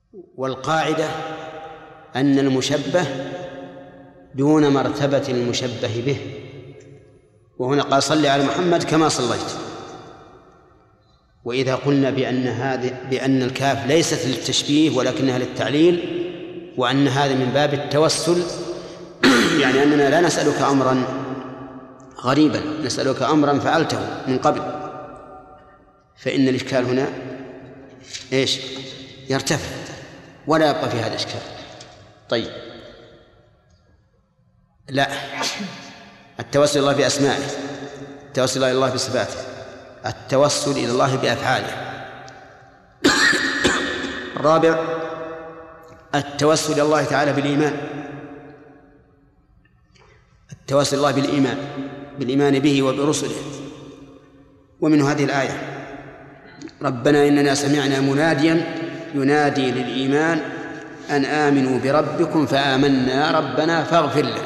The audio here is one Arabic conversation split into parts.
والقاعدة أن المشبه دون مرتبة المشبه به، وهنا قال صل على محمد كما صليت. وإذا قلنا بأن الكاف ليست للتشبيه ولكنها للتعليل، وأن هذا من باب التوسل، يعني أننا لا نسألك أمرا غريبا، نسألك أمرا فعلته من قبل، فإن الإشكال هنا إيش؟ يرتفع ولا يبقى في هذا الإشكال. طيب، لا، التوسل إلى الله بأسمائه، التوسل إلى الله بصفاته، التوسل إلى الله بأفعاله. الرابع التوسل إلى الله تعالى بالإيمان، التوسل الله بالإيمان به وبرسله. ومن هذه الآية ربنا إننا سمعنا مناديا ينادي للإيمان أن آمنوا بربكم فآمنا ربنا فاغفر لنا،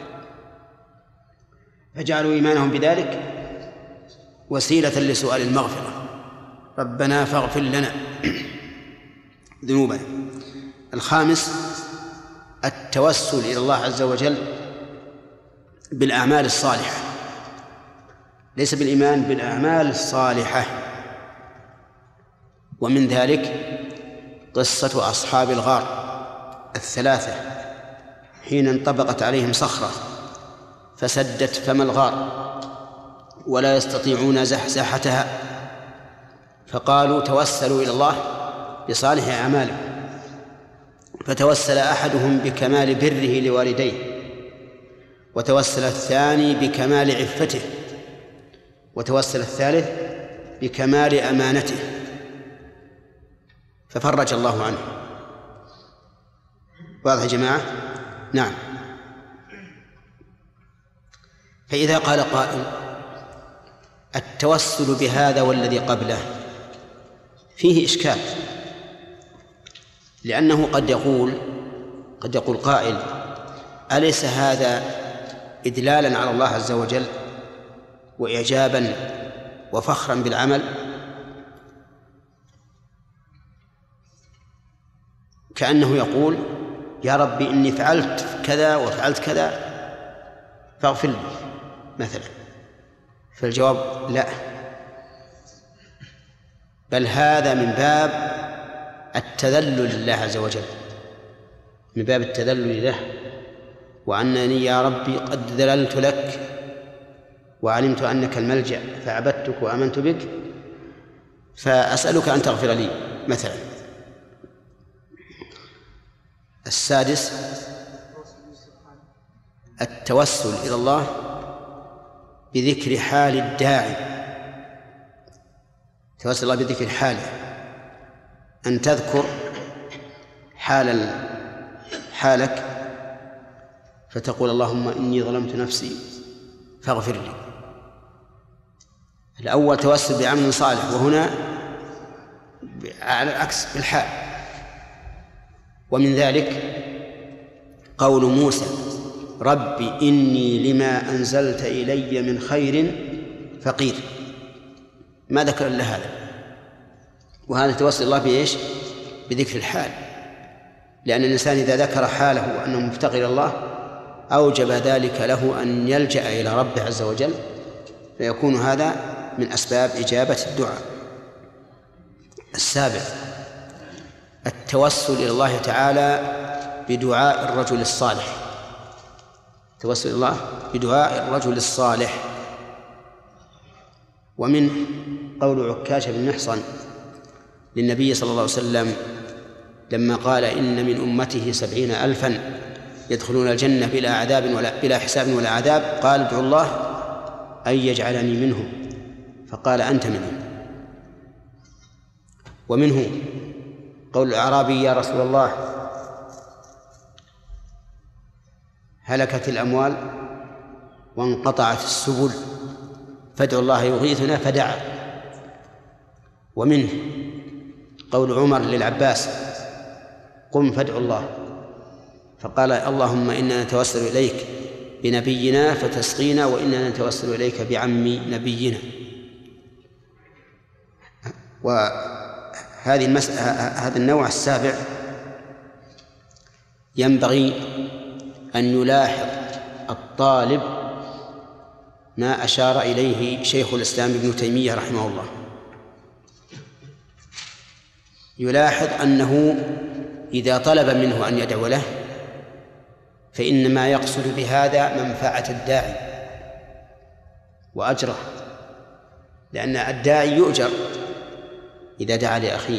فجعلوا إيمانهم بذلك وسيلة لسؤال المغفرة، ربنا فاغفر لنا ذنوبنا. الخامس التوسل إلى الله عز وجل بالأعمال الصالحة، ليس بالإيمان، بالأعمال الصالحة. ومن ذلك قصة أصحاب الغار الثلاثة حين انطبقت عليهم صخرة فسدت فم الغار ولا يستطيعون زحزحتها، فقالوا توسلوا إلى الله بصالح أعمالهم، فتوسل أحدهم بكمال بره لوالديه، وتوسل الثاني بكمال عفته، وتوسل الثالث بكمال أمانته، ففرج الله عنه. واضح يا جماعة؟ نعم. فإذا قال قائل التوسل بهذا والذي قبله فيه إشكال، لأنه قد يقول قائل أليس هذا إدلالا على الله عز وجل وإعجابا وفخرا بالعمل؟ كأنه يقول يا ربي إني فعلت كذا وفعلت كذا فاغفر لي مثلا. فالجواب لا، بل هذا من باب التذلل لله عز وجل، من باب التذلل له، وأنني يا ربي قد ذللت لك وعلمت أنك الملجأ فعبدتك وآمنت بك فأسألك أن تغفر لي مثلا. السادس التوسل إلى الله بذكر حال الداعي، توسل الله بذكر حاله، أن تذكر حالك فتقول اللهم إني ظلمت نفسي فاغفر لي. الأول توسل بعمل صالح، وهنا على العكس بالحال. ومن ذلك قول موسى ربي إني لما أنزلت إلي من خير فقير، ما ذكر إلا هذا. وهذا توسل الله بإيش؟ بذكر الحال، لأن الإنسان إذا ذكر حاله وأنه مفتقر إلى الله أوجب ذلك له أن يلجأ إلى ربه عز وجل، فيكون هذا من أسباب إجابة الدعاء. السابع التوسل إلى الله تعالى بدعاء الرجل الصالح، توسل الله بدعاء الرجل الصالح. ومن قول عكاشة بن محصن للنبي صلى الله عليه وسلم لما قال إن من أمته 70,000 يدخلون الجنة بلا حساب ولا عذاب، قال ادعوا الله أن يجعلني منهم، فقال أنت منهم. ومنه قول الأعرابي يا رسول الله هلكت الأموال وانقطعت السبل فادعوا الله يغيثنا، فدعا. ومنه قول عمر للعباس قم فادعوا الله، فقال اللهم إنا نتوسل إليك بنبينا فتسقينا، وإنا نتوسل إليك بعم نبينا. وهذه هذا النوع السابع ينبغي أن يلاحظ الطالب ما أشار إليه شيخ الإسلام ابن تيمية رحمه الله. يلاحظ أنه إذا طلب منه أن يدعو له فإنما يقصد بهذا منفعة الداعي وأجره، لأن الداعي يؤجر إذا دعا لأخيه،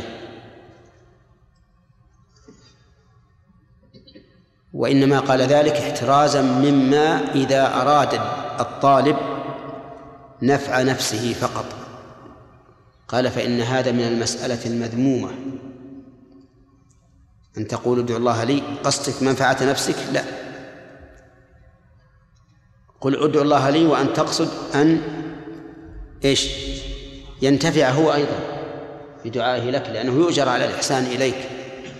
وإنما قال ذلك احترازا مما إذا أراد الطالب نفع نفسه فقط. قال فإن هذا من المسألة المذمومة، أن تقول ادعو الله لي قصدك منفعة نفسك، لا، قل ادعو الله لي وأن تقصد أن إيش ينتفع هو أيضا بدعائه لك، لأنه يؤجر على الإحسان إليك،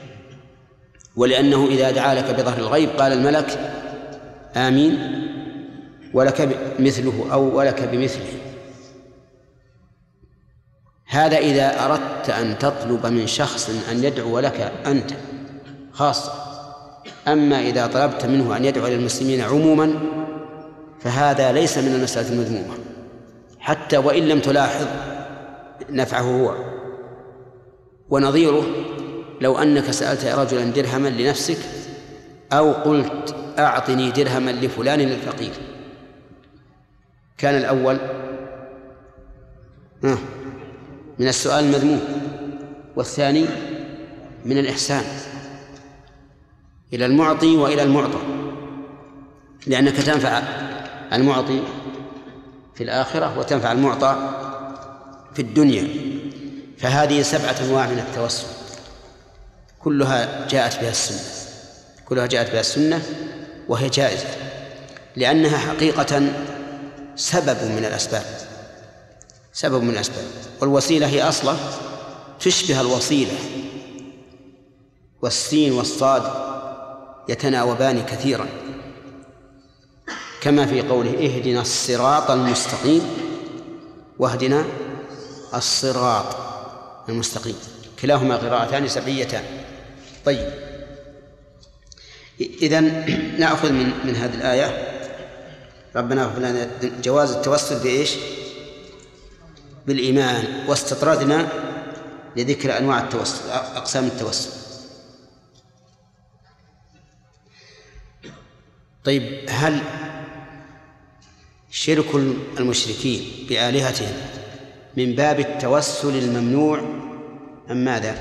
ولأنه إذا دعا لك بظهر الغيب قال الملك آمين ولك مثله أو ولك بمثله. هذا إذا أردت أن تطلب من شخص أن يدعو لك أنت خاصة. أما إذا طلبت منه أن يدعو للمسلمين عموما فهذا ليس من المسألة المذمومة، حتى وإن لم تلاحظ نفعه هو. ونظيره لو أنك سألت رجلا درهما لنفسك أو قلت أعطني درهما لفلان الفقير، كان الأول من السؤال المذموم، والثاني من الإحسان إلى المعطي وإلى المعطى، لأنك تنفع المعطي في الآخرة وتنفع المعطى في الدنيا. فهذه 7 أنواع من التوسل كلها جاءت بها السنة، وهي جائزة لأنها حقيقة سبب من الأسباب، والوسيلة هي أصلا تشبه الوصيلة، والسين والصاد يتناوبان كثيرا، كما في قوله اهدنا الصراط المستقيم واهدنا الصراط المستقيم، كلاهما قراءتان سبعيتان. طيب، إذن نأخذ من هذه الآية ربنا اغفر لنا جواز التوسل بإيش؟ بالإيمان، واستطردنا لذكر أنواع التوسل، أقسام التوسل. طيب، هل شرك المشركين بآلهتهم من باب التوسل الممنوع أم ماذا؟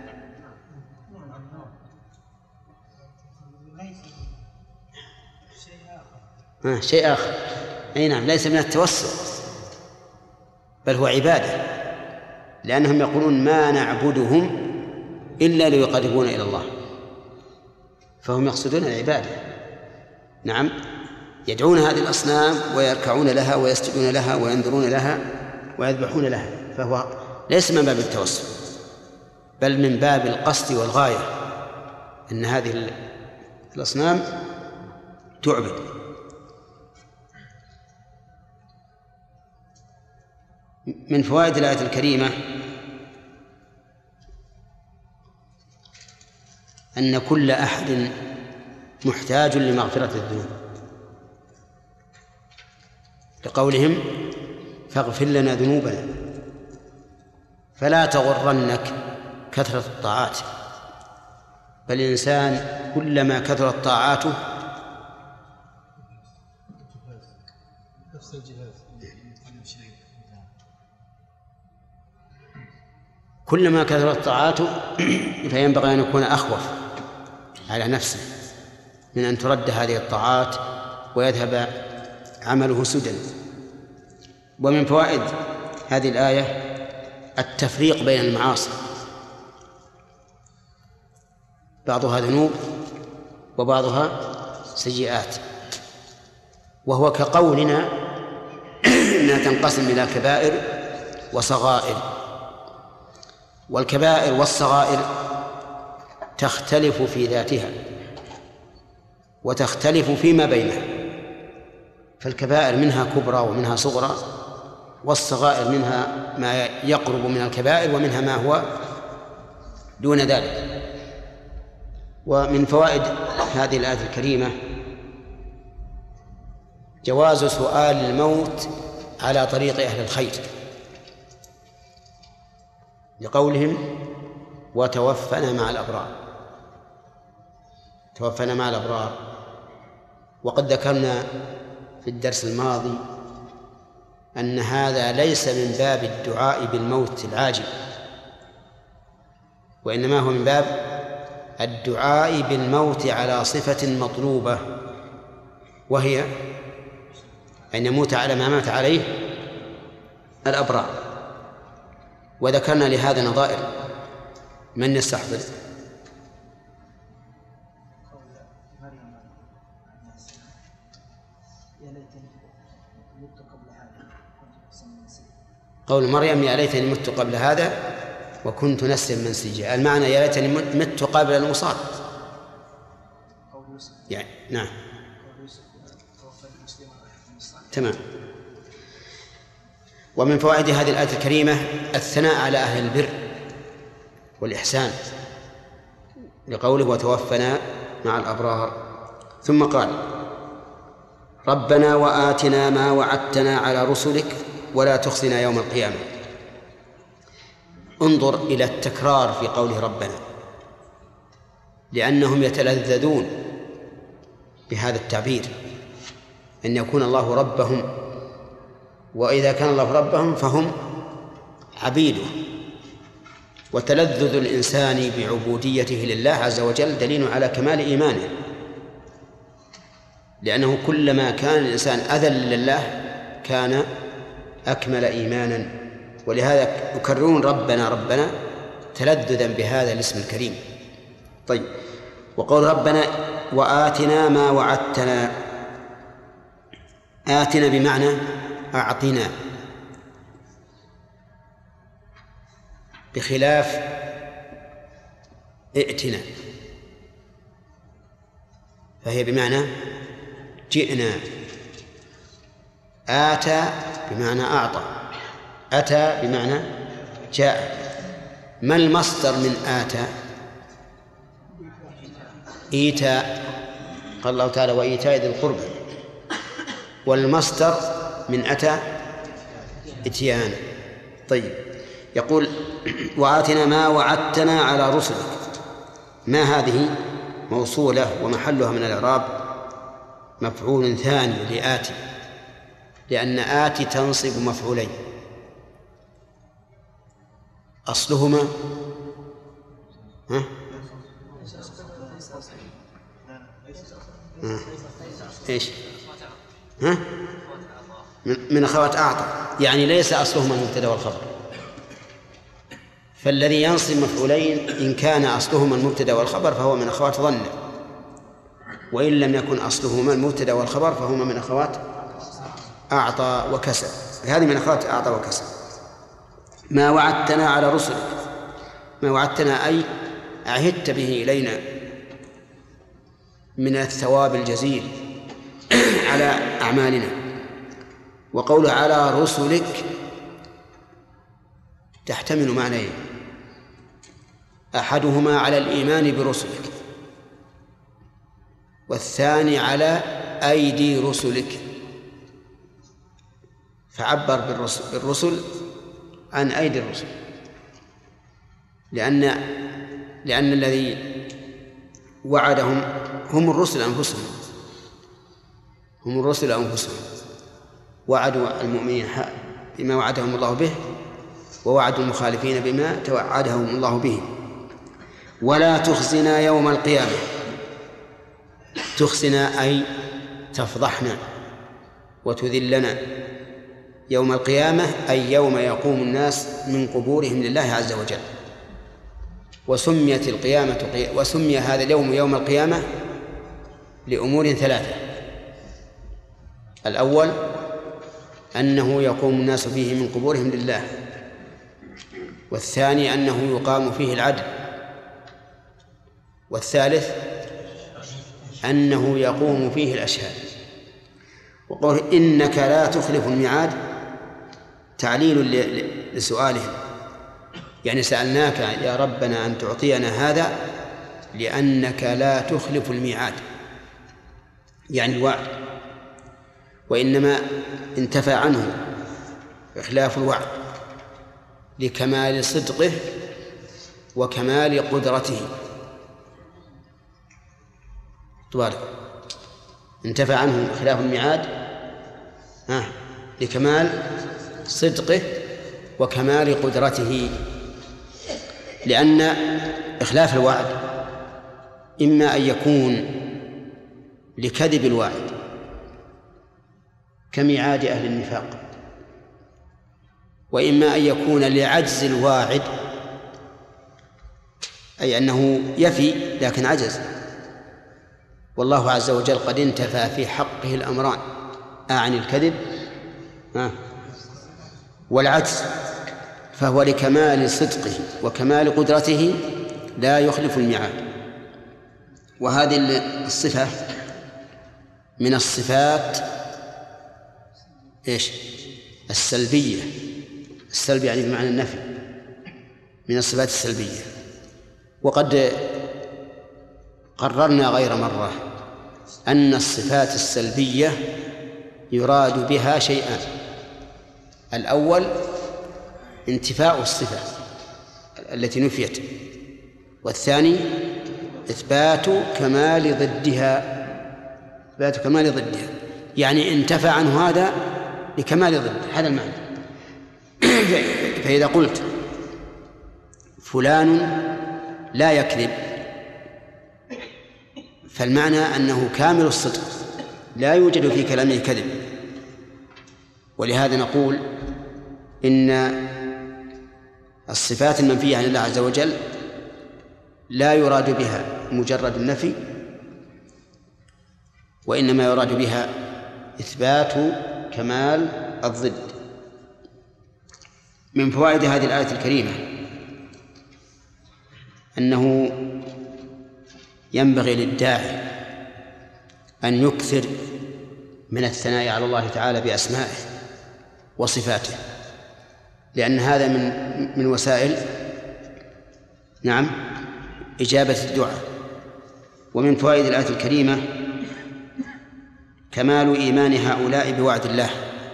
شيء آخر. أي نعم، ليس من التوسل بل هو عبادة، لأنهم يقولون ما نعبدهم إلا ليقربونا إلى الله، فهم يقصدون العبادة. نعم، يدعون هذه الأصنام ويركعون لها ويسجدون لها وينذرون لها ويذبحون لها، فهو ليس من باب التوسل بل من باب القصد والغاية، أن هذه الأصنام تعبد. من فوائد الآية الكريمة أن كل أحد محتاج لمغفرة الذنوب، لقولهم فاغفر لنا ذنوبنا، فلا تغرنك كثرة الطاعات، بل الإنسان كلما كثرت طاعاته فينبغي أن يكون أخوف على نفسه من أن ترد هذه الطاعات ويذهب عمله سدى. ومن فوائد هذه الآية التفريق بين المعاصي، بعضها ذنوب وبعضها سيئات، وهو كقولنا أنها تنقسم إلى كبائر وصغائر، والكبائر والصغائر تختلف في ذاتها وتختلف فيما بينها، فالكبائر منها كبرى ومنها صغرى، والصغائر منها ما يقرب من الكبائر ومنها ما هو دون ذلك. ومن فوائد هذه الآية الكريمة جواز سؤال الموت على طريق أهل الخير، لقولهم وتوفنا مع الأبرار، توفنا مع الأبرار. وقد ذكرنا في الدرس الماضي أن هذا ليس من باب الدعاء بالموت العاجل، وإنما هو من باب الدعاء بالموت على صفة مطلوبة، وهي أن يموت على ما مات عليه الأبرار. وذكرنا لهذا نظائر، من يستحضر؟ قول مريم يا ليتني مت قبل هذا وكنت نسيا منسيا، المعنى يا ليتني مت قبل المصاب يعني. نعم تمام. ومن فوائد هذه الآية الكريمة الثناء على أهل البر والإحسان، لقوله وتوفنا مع الأبرار. ثم قال ربنا وآتنا ما وعدتنا على رسلك ولا تخزنا يوم القيامة. انظر إلى التكرار في قوله ربنا، لأنهم يتلذذون بهذا التعبير، أن يكون الله ربهم، وإذا كان الله ربهم فهم عبيده. وتلذذ الإنسان بعبوديته لله عز وجل دليل على كمال إيمانه، لأنه كلما كان الإنسان أذل لله كان أكمل إيمانا. ولهذا يكررون ربنا ربنا تلذذا بهذا الاسم الكريم. طيب، وقول ربنا وآتنا ما وعدتنا، آتنا بمعنى أعطنا، بخلاف ائتنا فهي بمعنى جئنا. آتى بمعنى أعطى، أتى بمعنى جاء. ما المصدر من آتى؟ إيتاء، قال الله تعالى وإيتاء ذي القربى. والمصدر من أتى إتيان. طيب، يقول وآتنا ما وعدتنا على رسلك. ما هذه موصولة ومحلها من الإعراب مفعول ثاني لآتي، لأن آتي تنصب مفعولين أصلهما إيش؟ من أخوات أعطى، يعني ليس أصلهما المبتدأ والخبر. فالذي ينصب مفعولين إن كان أصلهما المبتدأ والخبر فهو من أخوات ظن، وإن لم يكن أصلهما المبتدأ والخبر فهما من أخوات أعطى وكسب. هذه من أخوات أعطى وكسب. ما وعدتنا على رسلك، ما وعدتنا أي عهدت به إلينا من الثواب الجزيل على أعمالنا. وقول على رسلك تحتمل معنيين، أحدهما على الإيمان برسلك، والثاني على أيدي رسلك، فعبر بالرسل عن أيدي الرسل، لأن الذي وعدهم هم الرسل أنفسهم، هم الرسل أنفسهم. وعدوا المؤمنين بما وعدهم الله به، ووعدوا المخالفين بما توعدهم الله به. ولا تخزنا يوم القيامة. تخزنا أي تفضحنا وتذلنا يوم القيامة، أي يوم يقوم الناس من قبورهم لله عز وجل. وسمي هذا اليوم يوم القيامة لأمور ثلاثة: الأول أنه يقوم الناس فيه من قبورهم لله، والثاني أنه يقام فيه العدل، والثالث أنه يقوم فيه الأشهاد. وقول إنك لا تخلف الميعاد تعليل لسؤالهم، يعني سألناك يا ربنا أن تعطينا هذا لأنك لا تخلف الميعاد يعني الوعد، وإنما انتفى عنه إخلاف الوعد لكمال صدقه وكمال قدرته. انتفى عنه خلاف الميعاد لكمال صدقه وكمال قدرته، لأن إخلاف الوعد إما أن يكون لكذب الواعد كميعاد أهل النفاق، وإما أن يكون لعجز الواعد، أي أنه يفي لكن عجز. والله عز وجل قد انتفى في حقه الأمران عن الكذب والعجز، فهو لكمال صدقه وكمال قدرته لا يخلف الميعاد. وهذه الصفة من الصفات السلبية. السلب يعني بمعنى النفي، من الصفات السلبية. وقد قررنا غير مرة أن الصفات السلبية يراد بها شيئان: الأول انتفاء الصفة التي نفيت، والثاني إثبات كمال ضدها. إثبات كمال ضدها يعني انتفى عنه هذا لكمال ضد هذا المعنى. فإذا قلت فلان لا يكذب فالمعنى أنه كامل الصدق لا يوجد في كلامه كذب. ولهذا نقول إن الصفات المنفية عن الله عز وجل لا يراد بها مجرد النفي، وإنما يراد بها إثبات كمال الضد. من فوائد هذه الآية الكريمة أنه ينبغي للداعي أن يكثر من الثناء على الله تعالى بأسمائه وصفاته، لأن هذا من وسائل إجابة الدعاء. ومن فوائد الآية الكريمة كمال إيمان هؤلاء بوعد الله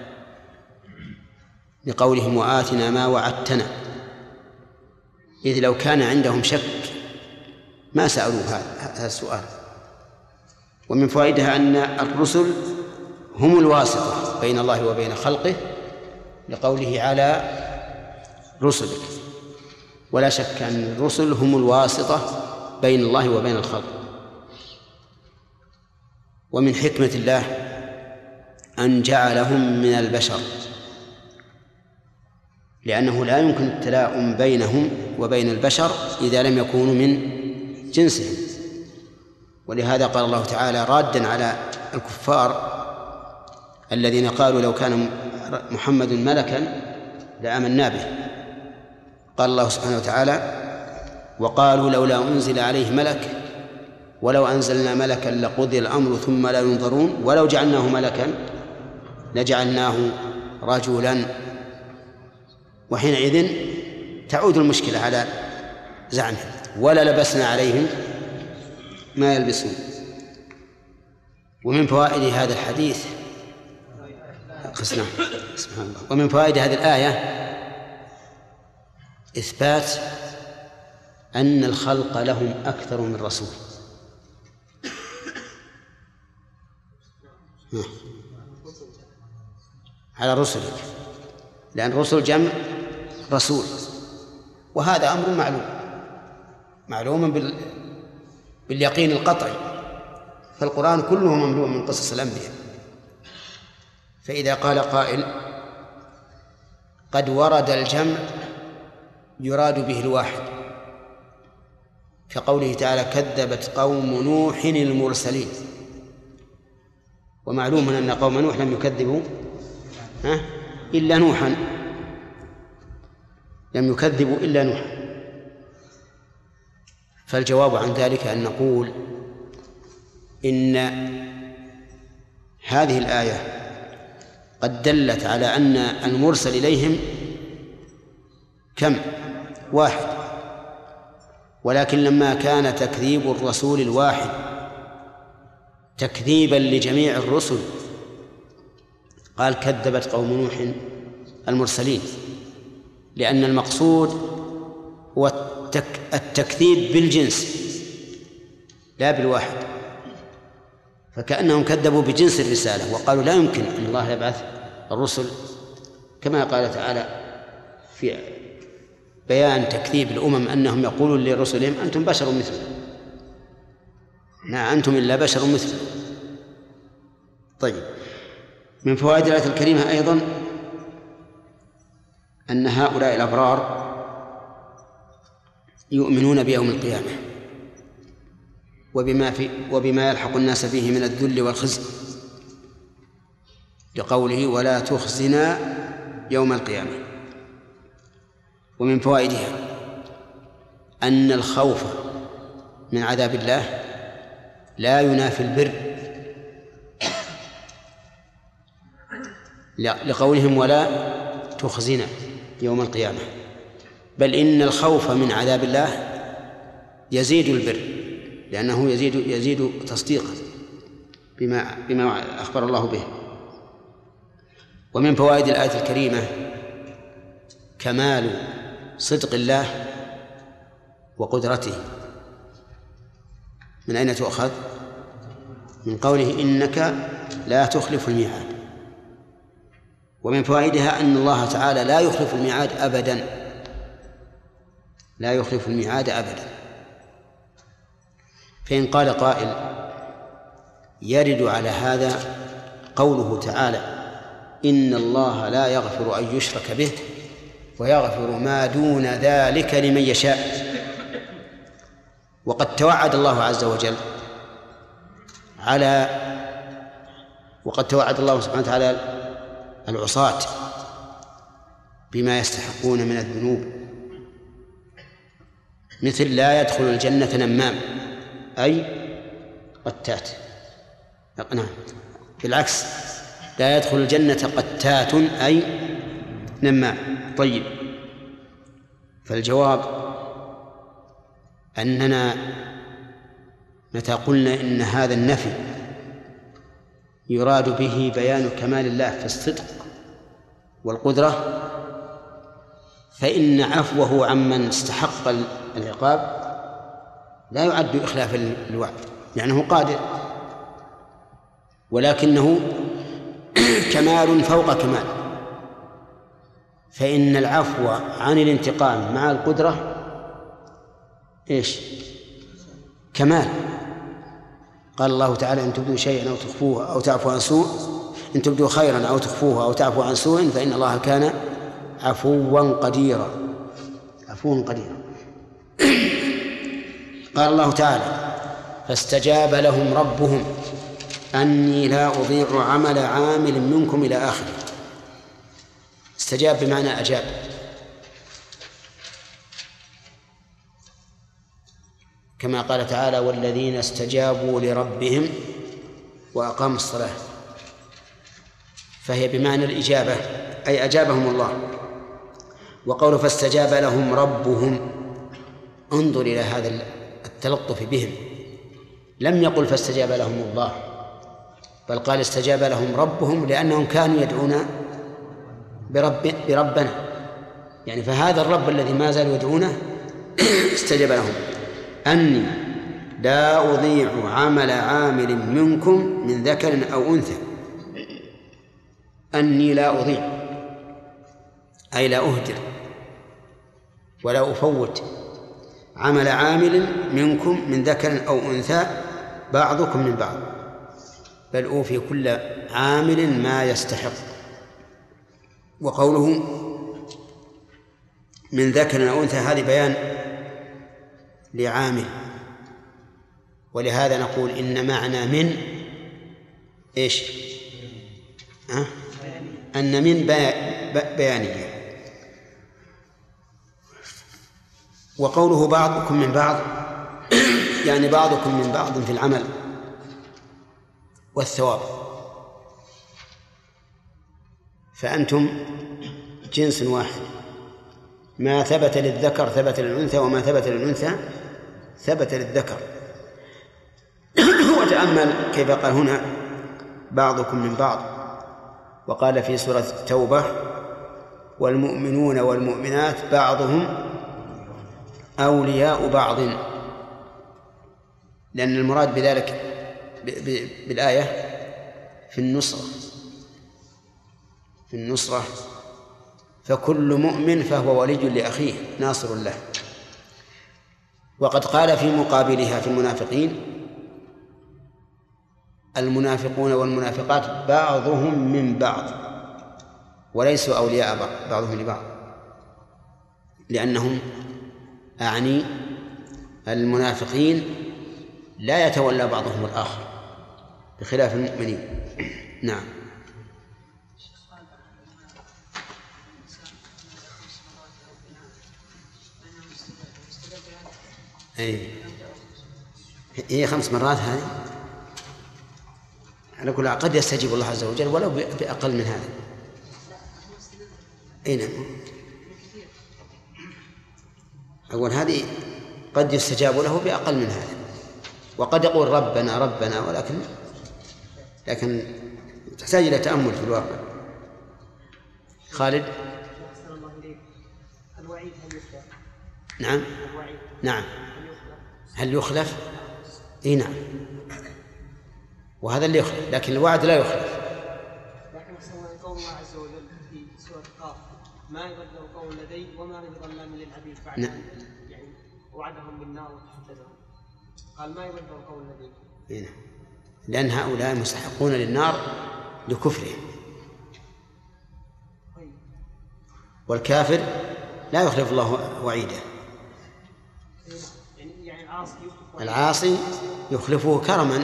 بقولهم وآتنا ما وعدتنا، إذ لو كان عندهم شك ما سألوا هذا السؤال. ومن فوائدها أن الرسل هم الواسطة بين الله وبين خلقه لقوله على رسلك، ولا شك أن الرسل هم الواسطة بين الله وبين الخلق. ومن حكمة الله أن جعلهم من البشر، لأنه لا يمكن التلاؤم بينهم وبين البشر إذا لم يكونوا من جنسهم. ولهذا قال الله تعالى رادا على الكفار الذين قالوا لو كان محمد ملكا لآمنا به، قال الله سبحانه وتعالى وقالوا لولا أنزل عليه ملك ولو أنزلنا ملكا لقضي الأمر ثم لا ينظرون ولو جعلناه ملكا لجعلناه رجلا، وحينئذ تعود المشكلة على زعمهم ولا لبسنا عليهم ما يلبسون. ومن فوائد هذا الحديث سبحان الله. ومن فوائد هذه الآية إثبات أن الخلق لهم أكثر من رسول. على رسلك، لأن الرسل جمع رسول، وهذا أمر معلوم باليقين القطعي، فالقرآن كله مملوء من قصص الأنبياء. فإذا قال قائل قد ورد الجمع يراد به الواحد كقوله تعالى كذبت قوم نوح المرسلين، ومعلوم أن قوم نوح لم يكذبوا إلا نوحا، لم يكذبوا إلا نوحا. فالجواب عن ذلك أن نقول إن هذه الآية قد دلت على أن المرسل إليهم كم؟ واحد، ولكن لما كان تكذيب الرسول الواحد تكذيبا لجميع الرسل قال كذبت قوم نوح المرسلين، لأن المقصود هو التكذيب بالجنس لا بالواحد، فكأنهم كذبوا بجنس الرسالة وقالوا لا يمكن أن الله يبعث الرسل، كما قال تعالى في بيان تكذيب الأمم أنهم يقولون لرسلهم أنتم بشر مثلنا، ما أنتم إلا بشر مثلنا. طيب، من فوائد الآية الكريمة أيضا أن هؤلاء الأبرار يؤمنون بيوم القيامة وبما يلحق الناس فيه من الذل والخزي، لقوله ولا تخزنا يوم القيامة. ومن فوائدها أن الخوف من عذاب الله لا ينافي البر، لقولهم ولا تخزنا يوم القيامة، بل إن الخوف من عذاب الله يزيد البر، لأنه يزيد تصديقا بما أخبر الله به. ومن فوائد الآية الكريمة كمال صدق الله وقدرته. من أين تؤخذ؟ من قوله إنك لا تخلف الميعاد. ومن فوائدها أن الله تعالى لا يخلف الميعاد أبدا، لا يخلف الميعاد أبدا. فإن قال قائل يرد على هذا قوله تعالى إن الله لا يغفر أن يشرك به ويغفر ما دون ذلك لمن يشاء، وقد توعد الله عز وجل سبحانه وتعالى العصاة بما يستحقون من الذنوب، مثل لا يدخل الجنة نمام أي قتات، نعم بالعكس لا يدخل الجنة قتات أي نمام. طيب، فالجواب أننا متى قلنا إن هذا النفي يراد به بيان كمال الله في الصدق والقدرة، فإن عفوه عمن استحق العقاب لا يعد إخلاف الوعد، لأنه قادر، ولكنه كمال فوق كمال. فإن العفو عن الانتقام مع القدرة إيش؟ كمال. قال الله تعالى إن تبدوا شيئا أو تخفوه أو تعفوا عن سوء، إن تبدوا خيرا أو تخفوه أو تعفوا عن سوء فإن الله كان عفوا قديرا. عفوا قديرا. قال الله تعالى فاستجاب لهم ربهم أني لا أضيع عمل عامل منكم إلى آخره. استجاب بمعنى أجاب، كما قال تعالى والذين استجابوا لربهم وأقاموا الصلاة، فهي بمعنى الإجابة أي أجابهم الله. وقوله فاستجاب لهم ربهم، انظر إلى هذا التلطف بهم، لم يقل فاستجاب لهم الله، بل قال استجاب لهم ربهم لأنهم كانوا يدعون بربنا، يعني فهذا الرب الذي ما زالوا يدعونه استجاب لهم. أني لا أضيع عمل عامل منكم من ذكر أو أنثى. أني لا أضيع أي لا أهدر ولا أفوت عمل عامل منكم من ذكر أو أنثى بعضكم من بعض، بل أوفي كل عامل ما يستحق. وقوله من ذكر أو أنثى هذه بيان لعامل، ولهذا نقول إن معنى من إيش؟ أن من بيانية. وقوله بعضكم من بعض يعني بعضكم من بعض في العمل والثواب، فأنتم جنس واحد، ما ثبت للذكر ثبت للأنثى، وما ثبت للأنثى ثبت للذكر. وتأمل كيف قال هنا بعضكم من بعض، وقال في سورة التوبة والمؤمنون والمؤمنات بعضهم أولياء بعض، لأن المراد بذلك بالآية في النصرة، فكل مؤمن فهو ولي لأخيه ناصر له. وقد قال في مقابلها في المنافقين المنافقون والمنافقات بعضهم من بعض وليسوا أولياء بعضهم لبعض، لأنهم أعني المنافقين لا يتولى بعضهم الآخر بخلاف المؤمنين. نعم. هي 5 مرات هذه على كل قد يستجيب الله عز وجل ولو بأقل من هذا. نعم. أول هذه قد يستجاب له بأقل من هذا، وقد يقول ربنا ربنا، لكن تحتاج إلى تأمل في الواقع. خالد. الوعيد هل يخلف؟ نعم. نعم. هل يخلف؟ نعم، وهذا اللي يخلف، لكن الوعد لا يخلف. لكن قول الله عز وجل في سورة قاف ما يبدل قول لدي وما من ظلام للعبيد بعد يعني وعدهم بالنار وتحدثهم، قال ما يبدل قول لدي. نعم، لأن هؤلاء مستحقون للنار لكفرهم، والكافر لا يخلف الله وعيده. يعني العاصي يخلفه كرما.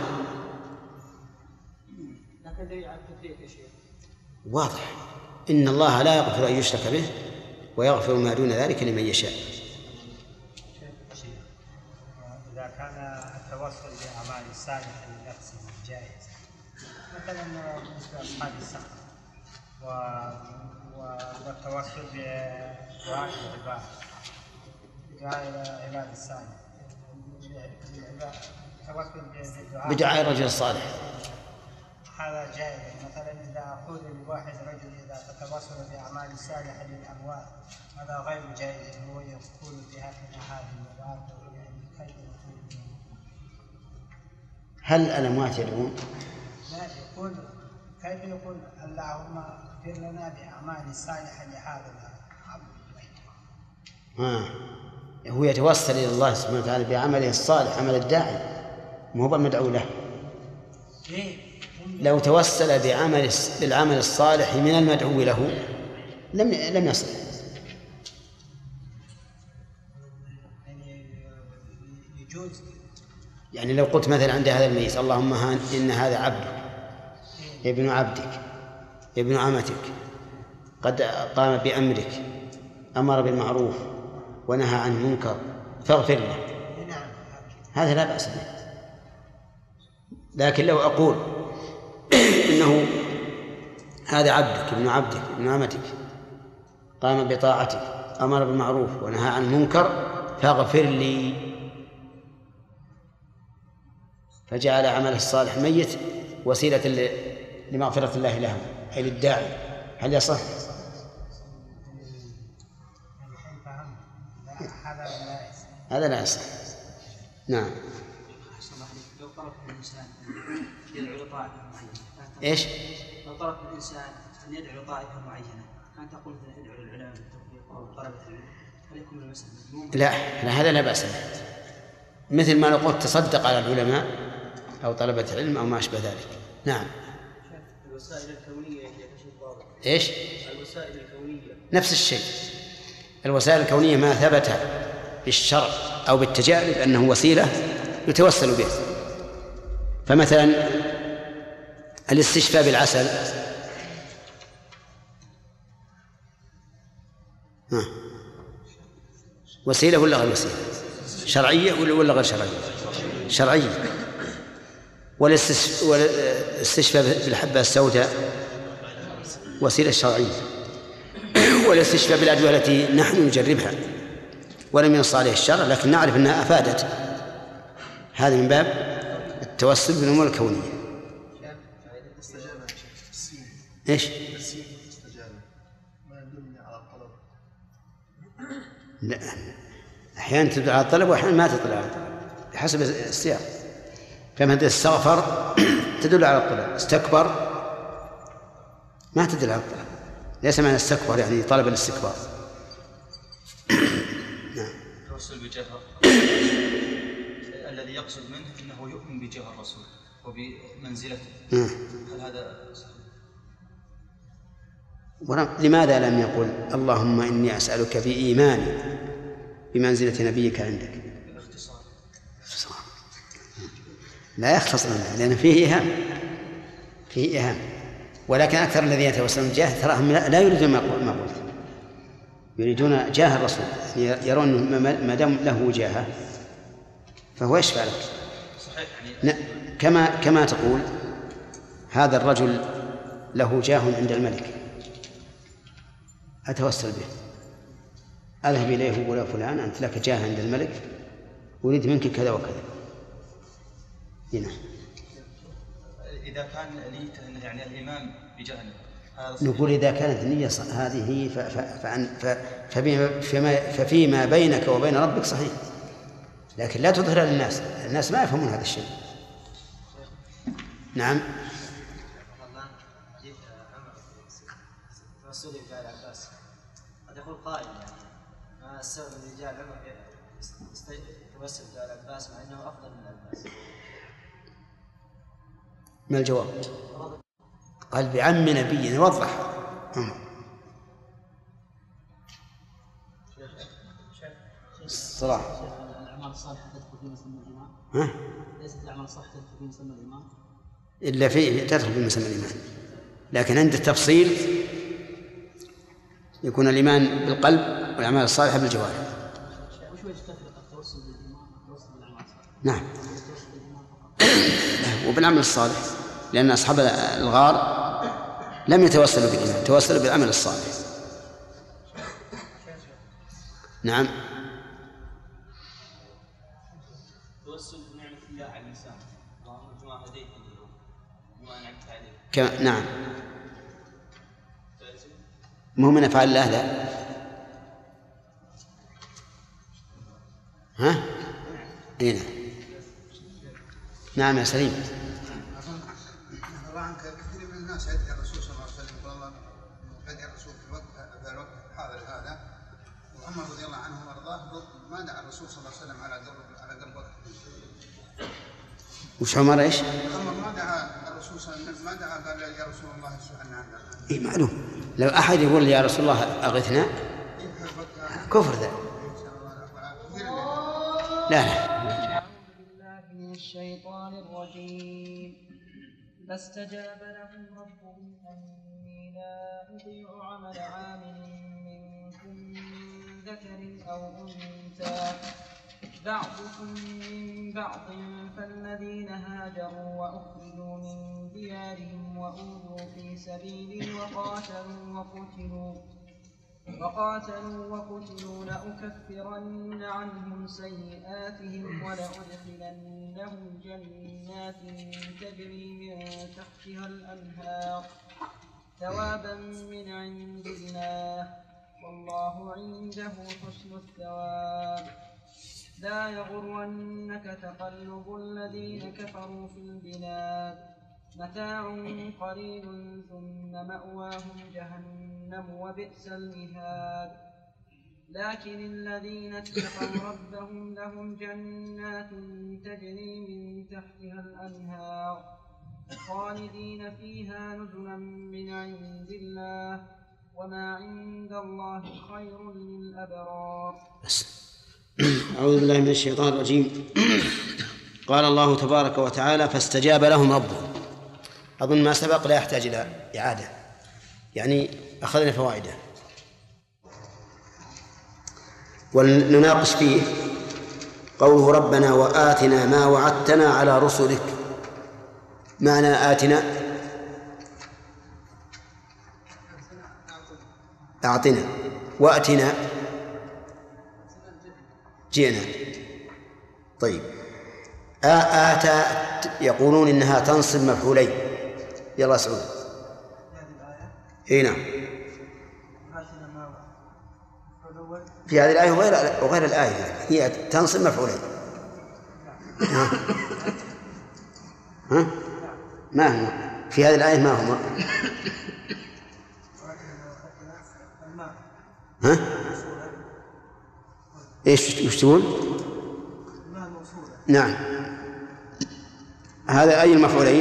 لكن دليل على التفريق يا شيخ واضح، إن الله لا يغفر أن يشرك به ويغفر ما دون ذلك لمن يشاء. إذا كان التوسل بأعمال الصالحة لنفسه جائز، مثلا مثل أصحاب الصخر والتوسل بدعاء العباد الصالح، بدعاء الرجل الصالح، هذا جائز. مثلا إذا أقول لواحد رجل إذا تتوسل بأعمال الصالحة للأموات هذا غير جائز، هو يقول بهذه الأموات كيف يقول؟ هل الأموات يدعون؟ لا، يقول كيف يقول اللهم اغفر لنا بأعمال الصالحة لهذا العبد. هو يتوسل إلى الله سبحانه وتعالى بعمله الصالح، عمل الداعي، ما هو المدعو له. لو توسل بالعمل الصالح من المدعو له لم يصل. يعني لو قلت مثلا عند هذا الميت اللهم إن هذا عبدك ابن عبدك ابن عمتك قد قام بأمرك، أمر بالمعروف ونهى عن المنكر فاغفر له، هذا لا بأس به. لكن لو أقول إنه هذا عبدك ابن عبدك ابن عمتك قام بطاعتك أمر بالمعروف ونهى عن المنكر فاغفر لي، فجعل عمله الصالح ميت وسيلة لمغفرة الله له أي للداعي، هل يصح؟ هذا لا يصح. نعم. لو طلب الإنسان يدعو لطائفة معينة، إيش؟ لو طلب الإنسان أن يدعو لطائفة معينة كان تقول ادعو للعلماء بالتوفيق أو طلبة العلم، هل يكون المسألة؟ لا هذا لا بأس به، مثل ما نقول تصدق على العلماء أو طلبة العلم أو ما أشبه ذلك. نعم. الوسائل الكونية إيش؟ الوسائل الكونية نفس الشيء. الوسائل الكونية ما ثبت بالشرع أو بالتجارب أنه وسيلة يتوسل به، فمثلا الاستشفاء بالعسل وسيلة ولا غير وسيلة؟ شرعية ولا غير شرعية؟ شرعية. والاستشفاء بالحبة السوداء وسيلة شرعية. والاستشفاء بالأدوية التي نحن نجربها ولم ينص عليه الشرع لكن نعرف أنها أفادت هذا من باب التوسل بالأمور الكونية. إيش؟ لا، أحيانا تدل على الطلب وأحيانا ما تدل على الطلب بحسب السياق. فمثلا استغفر تدل على الطلب، استكبر ما تدل على الطلب، ليس معنى استكبر يعني طلب الاستكبار. نعم. التوسل بجاه الذي يقصد منه انه يؤمن بجاه الرسول وبمنزلته، هل هذا صحيح؟ لماذا لم يقل اللهم إني أسألك بإيماني بمنزلة نبيك عندك؟ باختصار. لا يختصر لأن فيه إيهام، ولكن أكثر الذين يتوسلون بالجاه تراهم لا يريدون ما قلت، يريدون جاه الرسول، يرون ما دام له جاهه فهو يشفع لك. صحيح يعني كما تقول هذا الرجل له جاه عند الملك أتوسل به، أذهب إليه ولا فلان أنت لك جاه عند الملك أريد منك كذا وكذا. هنا إذا كان نيته يعني الإيمان بجهنم نقول إذا كانت النية هذه ففيما بينك وبين ربك صحيح، لكن لا تظهر للناس، الناس ما يفهمون هذا الشيء. نعم. توسل رجال عباس قد يقول قائل يعني ما السبب رجال عمر توسل رجال عباس مع انه افضل من عباس؟ ما الجواب؟ قال بعم نبينا يوضح. الصلاة الأعمال الصالحة تدخل في مسمى الإيمان؟ ليست الأعمال الصالحة تدخل في مسمى الإيمان إلا تدخل في مسمى الإيمان، لكن عند التفصيل يكون الإيمان بالقلب والأعمال الصالحة بالجوارح. وش وجه تفرق التوسل بالإيمان والتوسل بالأعمال الصالحة؟ نعم. وبالعمل الصالح، لأن أصحاب الغار لم يتوسلوا بالإيمان، توسلوا بالعمل الصالح. نعم. توسل بنعمة الله على الإنسان، اللهم كما هديتني وما أنعمت عليه. نعم. مو من أفعال الله لا. ها؟ هنا. نعم يا سليم. الله عنك كثير من الناس يدعي الرسول صلى الله عليه وسلم والله يدعي الرسول في الوقت الحاضر هذا، وعمر رضي الله عنه وارضاه ما دعا الرسول صلى الله عليه وسلم على قلب وقت. وش عمر ايش؟ عمر ما دعا الرسول صلى الله عليه وسلم، ما دعا قال يا رسول الله اشفع عنا. اي معلوم، لو احد يقول يا رسول الله اغثنا كفر ذا. لا الشيطان الرجيم. فاستجاب لهم ربهم أني لا أضيع عمل عامل منكم من ذكر أو أنثى بعضكم من بعض، فالذين هاجروا وأخرجوا من ديارهم وأوذوا في سبيلي وقاتلوا لأكفرن عنهم سيئاتهم ولأدخلنهم جنات تجري من تحتها الأنهار ثوابا من عند الله والله عنده حسن الثواب. لا يغرنك تقلب الذين كفروا في البلاد، متاع قليل ثم مأواهم جهنم وبئس المهاد. لكن الذين اتقوا ربهم لهم جنات تجري من تحتها الأنهار خالدين فيها نزلا من عند الله وما عند الله خير للأبرار. أعوذ بالله من الشيطان الرجيم. قال الله تبارك وتعالى فاستجاب لهم ربهم. أظن ما سبق لا يحتاج إلى إعادة، يعني أخذنا فوائده ونناقش فيه. قوله ربنا وآتنا ما وعدتنا على رسلك، معنى آتنا أعطنا، وأتنا جئنا. طيب آتى يقولون إنها تنصب مفعولين. يلا سعود. نعم. في هذه الآية وغير الآية هي تنصب مفعولين. ها؟ ما هو في هذه الآية ما هو؟ ها؟ إيش تقول؟ نعم. هذا أي المفعولين؟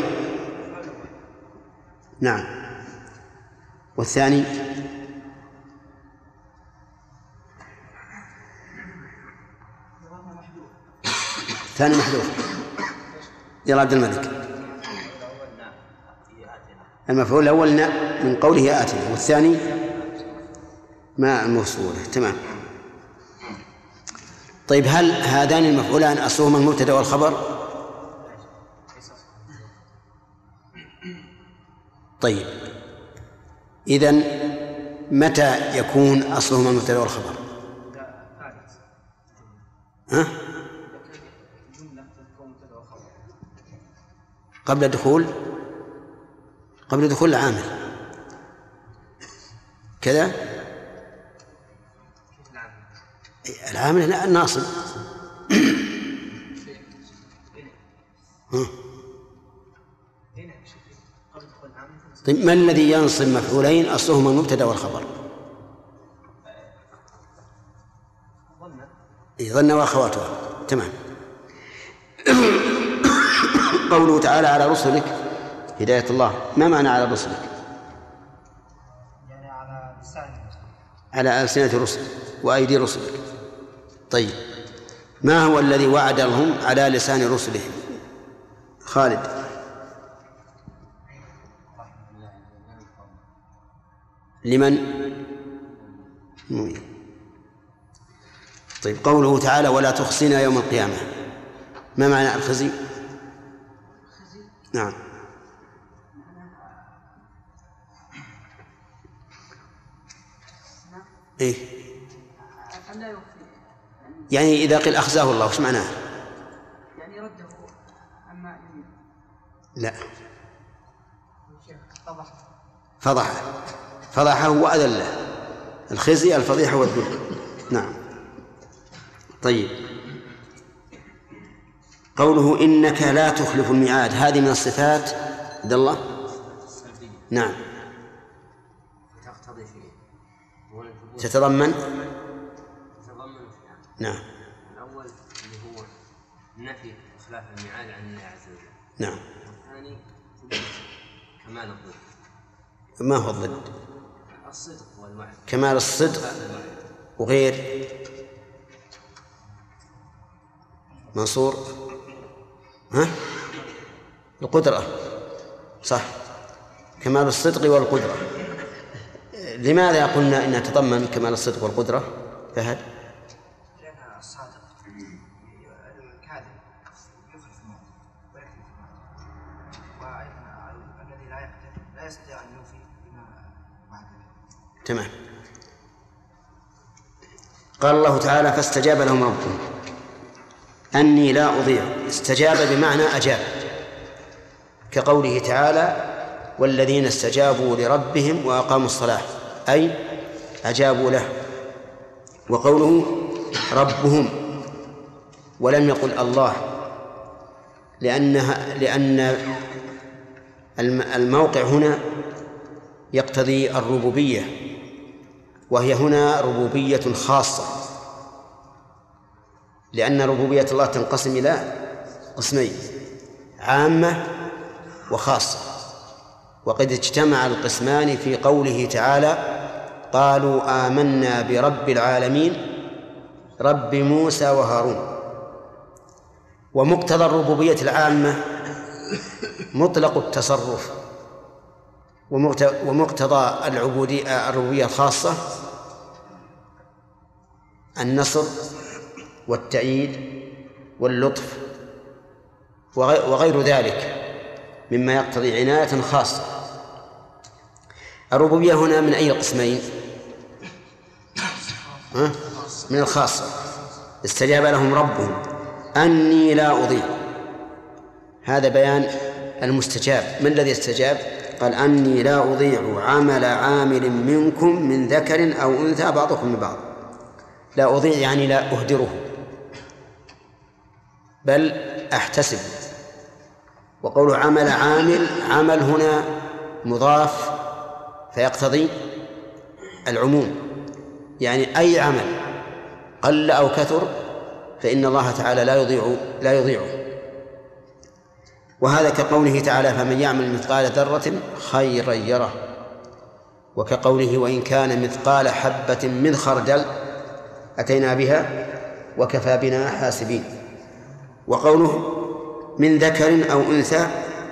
نعم. والثاني؟ ثاني محذوف. يلا عبد الملك. المفعول الأول من قوله آتنا، والثاني ما موصولة. تمام. طيب هل هذان المفعولان أصلهما المبتدأ والخبر؟ طيب إذن متى يكون أصلهما المبتدأ والخبر؟ ها؟ قبل دخول العامل كذا. العامل الناصب. طيب ما الذي ينصب مفعولين أصلهما المبتدأ والخبر؟ ظن وأخواتها. تمام. قوله تعالى على رسلك هداية الله، ما معنى على رسلك؟ يعني على لسان، على ألسنة رسل وأيدي رسلك. طيب ما هو الذي وعد لهم على لسان رسلهم؟ خالد. لمن؟ طيب قوله تعالى ولا تخزنا يوم القيامة، ما معنى الخزي؟ نعم. إيه؟ يعني إذا قيل أخزاه الله وش معناه؟ يعني رده أما لا، فضحه وأذله. الخزي الفضيحة والذل. نعم. طيب قوله إنك لا تخلف الميعاد، هذه من الصفات عبد الله؟ نعم. تتضمن نعم. الأول اللي هو نفي إخلاف الميعاد عن الله عز وجل. نعم. والثاني ثبوت كمال الضد. ما هو الضد؟ الصدق والوعد. كمال الصدق وغير منصور. ها؟ القدرة. صح، كمال الصدق والقدرة. لماذا قلنا إنها تضمن كمال الصدق والقدرة؟ فهد؟ لأن الصادق الكاذب يخلف الموت ويكذب الموت، والذي لا يقدر لا يستطيع أن يوفي بما وعد. تمام. قال الله تعالى فاستجاب لهم ربهم أني لا أضيع. استجاب بمعنى أجاب، كقوله تعالى والذين استجابوا لربهم وأقاموا الصلاة، أي أجابوا له. وقوله ربهم ولم يقل الله، لأن الموقع هنا يقتضي الربوبية، وهي هنا ربوبية خاصة، لأن ربوبية الله تنقسم إلى قسمين: عامة وخاصة. وقد اجتمع القسمان في قوله تعالى قالوا آمنا برب العالمين رب موسى وهارون. ومقتضى الربوبية العامة مطلق التصرف، ومقتضى الربوبية الخاصة النصر والتأييد واللطف وغير ذلك مما يقتضي عناية خاصة. الربوبية هنا من أي قسمين؟ من الخاصة. استجاب لهم ربهم أني لا أضيع. هذا بيان المستجاب. من الذي استجاب؟ قال أني لا أضيع عمل عامل منكم من ذكر أو أنثى بعضكم من بعض. لا أضيع يعني لا أهدره، بل أحتسب. وقوله عمل عامل، عمل هنا مضاف فيقتضي العموم، يعني أي عمل قل أو كثر فإن الله تعالى لا يضيعه. وهذا كقوله تعالى فمن يعمل مثقال ذرة خيرا يره، وكقوله وإن كان مثقال حبة من خردل أتينا بها وكفى بنا حاسبين. وقوله من ذكر أو أنثى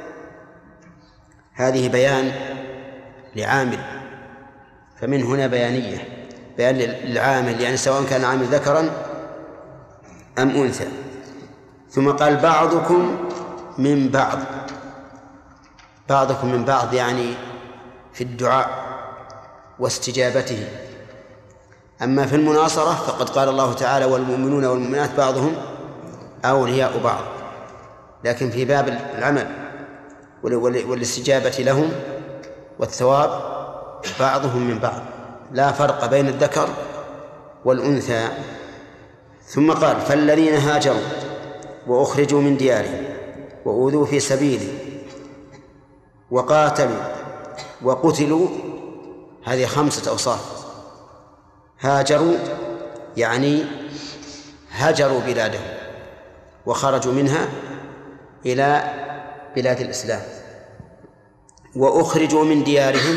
هذه بيان لعامل، فمن هنا بيانية، بيان للعامل، يعني سواء كان عامل ذكرا أم أنثى. ثم قال بعضكم من بعض، بعضكم من بعض يعني في الدعاء واستجابته. أما في المناصرة فقد قال الله تعالى والمؤمنون والمؤمنات بعضهم أولياء بعض، لكن في باب العمل والاستجابة لهم والثواب بعضهم من بعض، لا فرق بين الذكر والأنثى. ثم قال فالذين هاجروا وأخرجوا من ديارهم وأوذوا في سبيلي وقاتلوا وقتلوا، هذه 5 أوصاف. هاجروا يعني هجروا بلادهم وخرجوا منها إلى بلاد الإسلام. وأخرجوا من ديارهم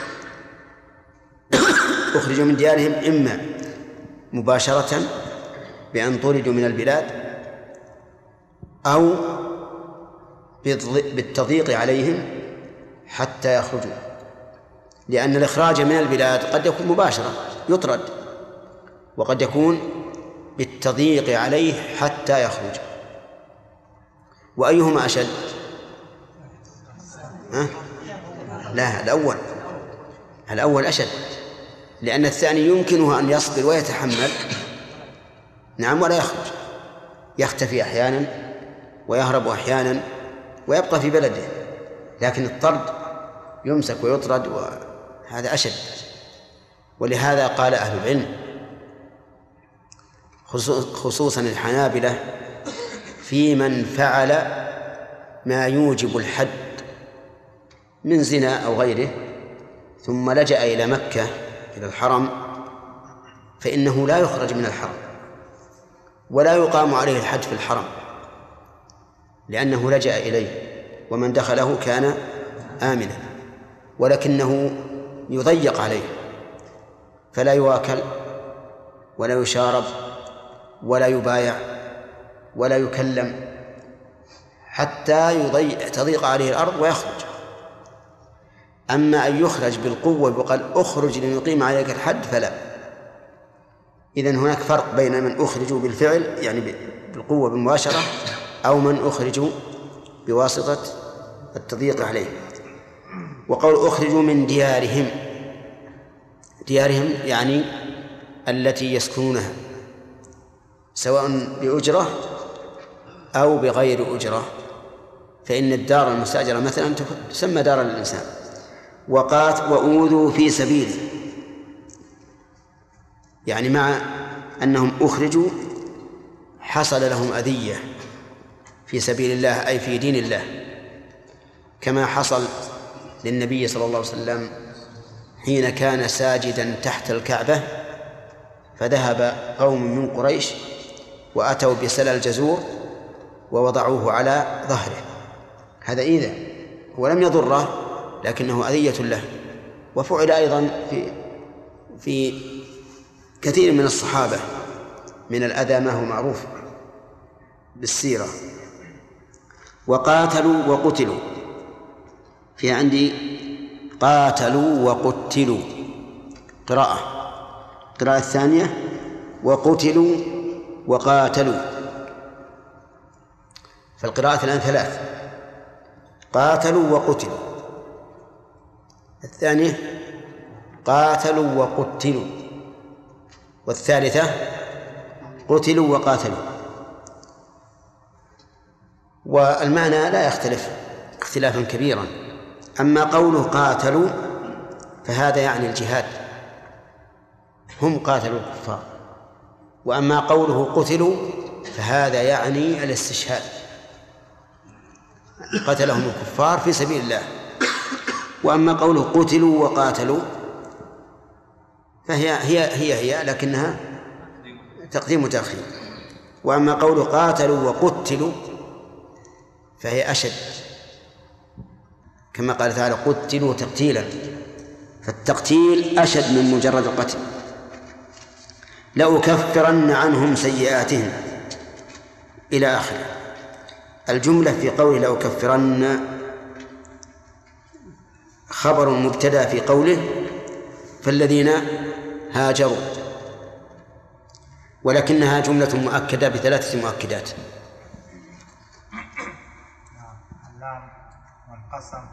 أخرجوا من ديارهم إما مباشرة بأن طردوا من البلاد أو بالتضييق عليهم حتى يخرجوا، لأن الإخراج من البلاد قد يكون مباشرة يطرد، وقد يكون بالتضييق عليه حتى يخرج. وأيهما أشد؟ لا، الأول أشد، لأن الثاني يمكنه أن يصبر ويتحمل، نعم، ولا يخرج، يختفي أحيانا ويهرب أحيانا ويبقى في بلده، لكن الطرد يمسك ويطرد، وهذا أشد. ولهذا قال أهل العلم خصوصا الحنابلة في من فعل ما يوجب الحد من زنا أو غيره ثم لجأ إلى مكة إلى الحرم، فإنه لا يخرج من الحرم ولا يقام عليه الحد في الحرم، لأنه لجأ إليه، ومن دخله كان آمنا، ولكنه يضيق عليه، فلا يواكل ولا يشارب ولا يبايع ولا يكلم حتى تضيق عليه الأرض ويخرج. أما أن يخرج بالقوة وقال أخرج لنقيم عليك الحد فلا. إذن هناك فرق بين من أخرجوا بالفعل يعني بالقوة بالمباشرة أو من أخرجوا بواسطة التضييق عليه. وقول أخرجوا من ديارهم يعني التي يسكنونها سواء بأجرة أو بغير أجرة، فإن الدار المستأجرة مثلا تسمى دار للإنسان. وأوذوا في سبيله يعني مع أنهم أخرجوا حصل لهم أذية في سبيل الله أي في دين الله، كما حصل للنبي صلى الله عليه وسلم حين كان ساجدا تحت الكعبة فذهب قوم من قريش وأتوا بسلى الجزور ووضعوه على ظهره، هذا إيذاء ولم يضره لكنه أذية له. وفعل أيضا في كثير من الصحابة من الأذى ما هو معروف بالسيرة. وقاتلوا وقتلوا، في عندي قاتلوا وقتلوا قراءة الثانية وقتلوا وقاتلوا، فالقراءة الآن 3: قاتلوا وقتلوا، الثانية قاتلوا وقتلوا، والثالثة قتلوا وقاتلوا. والمعنى لا يختلف اختلافا كبيرا. أما قوله قاتلوا فهذا يعني الجهاد، هم قاتلوا الكفار. وأما قوله قتلوا فهذا يعني الاستشهاد، قتلهم الكفار في سبيل الله. وأما قوله قتلوا وقاتلوا فهي هي لكنها تقديم وتأخير. وأما قوله قاتلوا وقتلوا فهي أشد، كما قال تعالى قتلوا تقتيلا، فالتقتيل أشد من مجرد القتل. لأكفرن عنهم سيئاتهم إلى آخره. الجملة في قوله لأكفرن خبر مبتدأ في قوله فالذين هاجروا، ولكنها جملة مؤكدة بثلاثة مؤكدات: اللام والقسم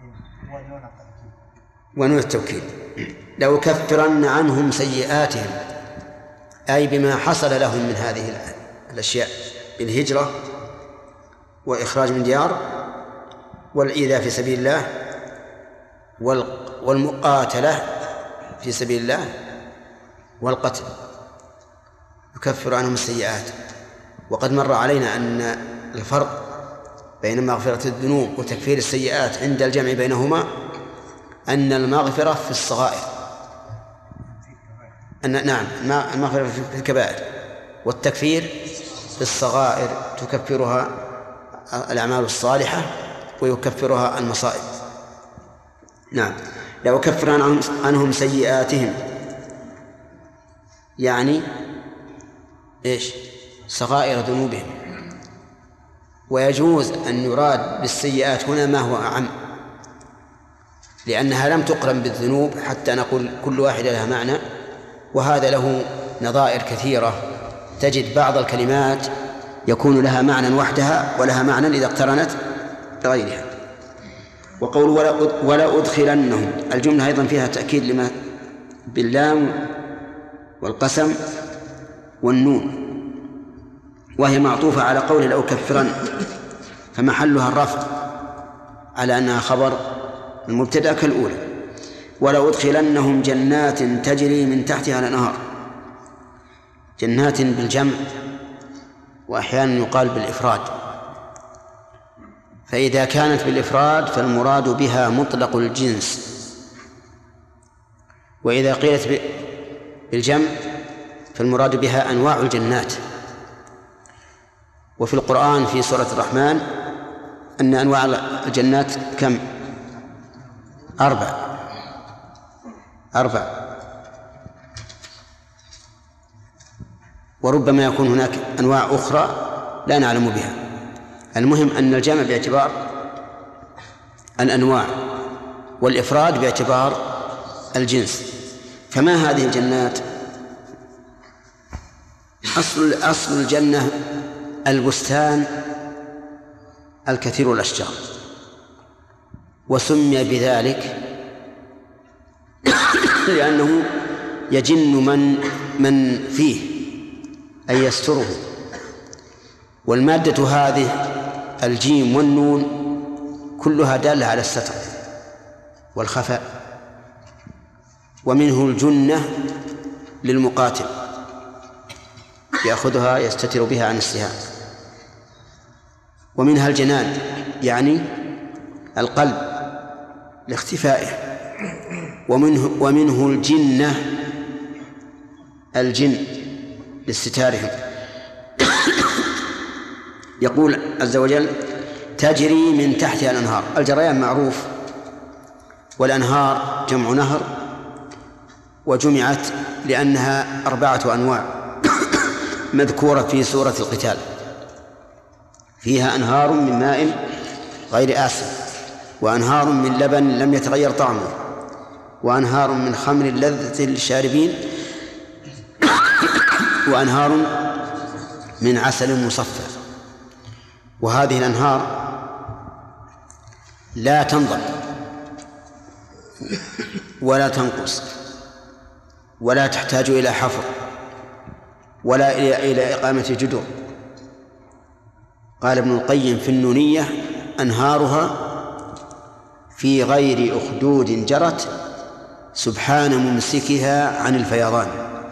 ونون التوكيد. لأكفرن عنهم سيئاتهم، أي بما حصل لهم من هذه الأشياء، بالهجرة وإخراج من ديار والإيذاء في سبيل الله والمقاتلة في سبيل الله والقتل، يكفر عنهم السيئات. وقد مر علينا أن الفرق بين مغفرة الذنوب وتكفير السيئات عند الجمع بينهما أن المغفرة في الصغائر، نعم المغفرة في الكبائر، والتكفير في الصغائر تكفرها الأعمال الصالحة ويكفرها المصائب. نعم. لأكفر عنهم سيئاتهم يعني إيش؟ صغائر ذنوبهم. ويجوز أن يراد بالسيئات هنا ما هو أعم، لأنها لم تقرن بالذنوب حتى نقول كل واحدة لها معنى، وهذا له نظائر كثيرة. تجد بعض الكلمات يكون لها معنى وحدها ولها معنى إذا اقترنت بغيرها. وقول ولا أدخلنهم، الجملة أيضا فيها تأكيد لما باللام والقسم والنون، وهي معطوفة على قول لأكفرن، فمحلها الرفع على أنها خبر المبتدأ كالأولى. ولا أدخلنهم جنات تجري من تحتها الأنهار. جنات بالجمع وأحيانا يقال بالإفراد، فإذا كانت بالإفراد فالمراد بها مطلق الجنس، وإذا قيلت بالجمع فالمراد بها أنواع الجنات. وفي القرآن في سورة الرحمن أن أنواع الجنات كم؟ 4. وربما يكون هناك أنواع أخرى لا نعلم بها. المهم أن الجمع باعتبار الأنواع والإفراد باعتبار الجنس. فما هذه الجنات؟ أصل الجنة البستان الكثير الأشجار، وسمي بذلك لأنه يجن من فيه أي يستره. والمادة هذه الجيم والنون كلها دالة على الستر والخفاء. ومنه الجنة للمقاتل يأخذها يستتر بها عن السهام. ومنها الجنان يعني القلب لاختفائه. ومنه الجنة الجن لاستتارهم. يقول عز وجل تجري من تحتها الأنهار. الجريان معروف، والأنهار جمع نهر، وجمعت لأنها 4 أنواع مذكورة في سورة القتال، فيها أنهار من ماء غير آسن، وأنهار من لبن لم يتغير طعمه، وأنهار من خمر لذة للشاربين، وأنهار من عسل مصفى. وهذه الأنهار لا تنضب ولا تنقص ولا تحتاج إلى حفر ولا إلى إقامة جدر. قال ابن القيم في النونية: أنهارها في غير أخدود جرت سبحان ممسكها عن الفيضان.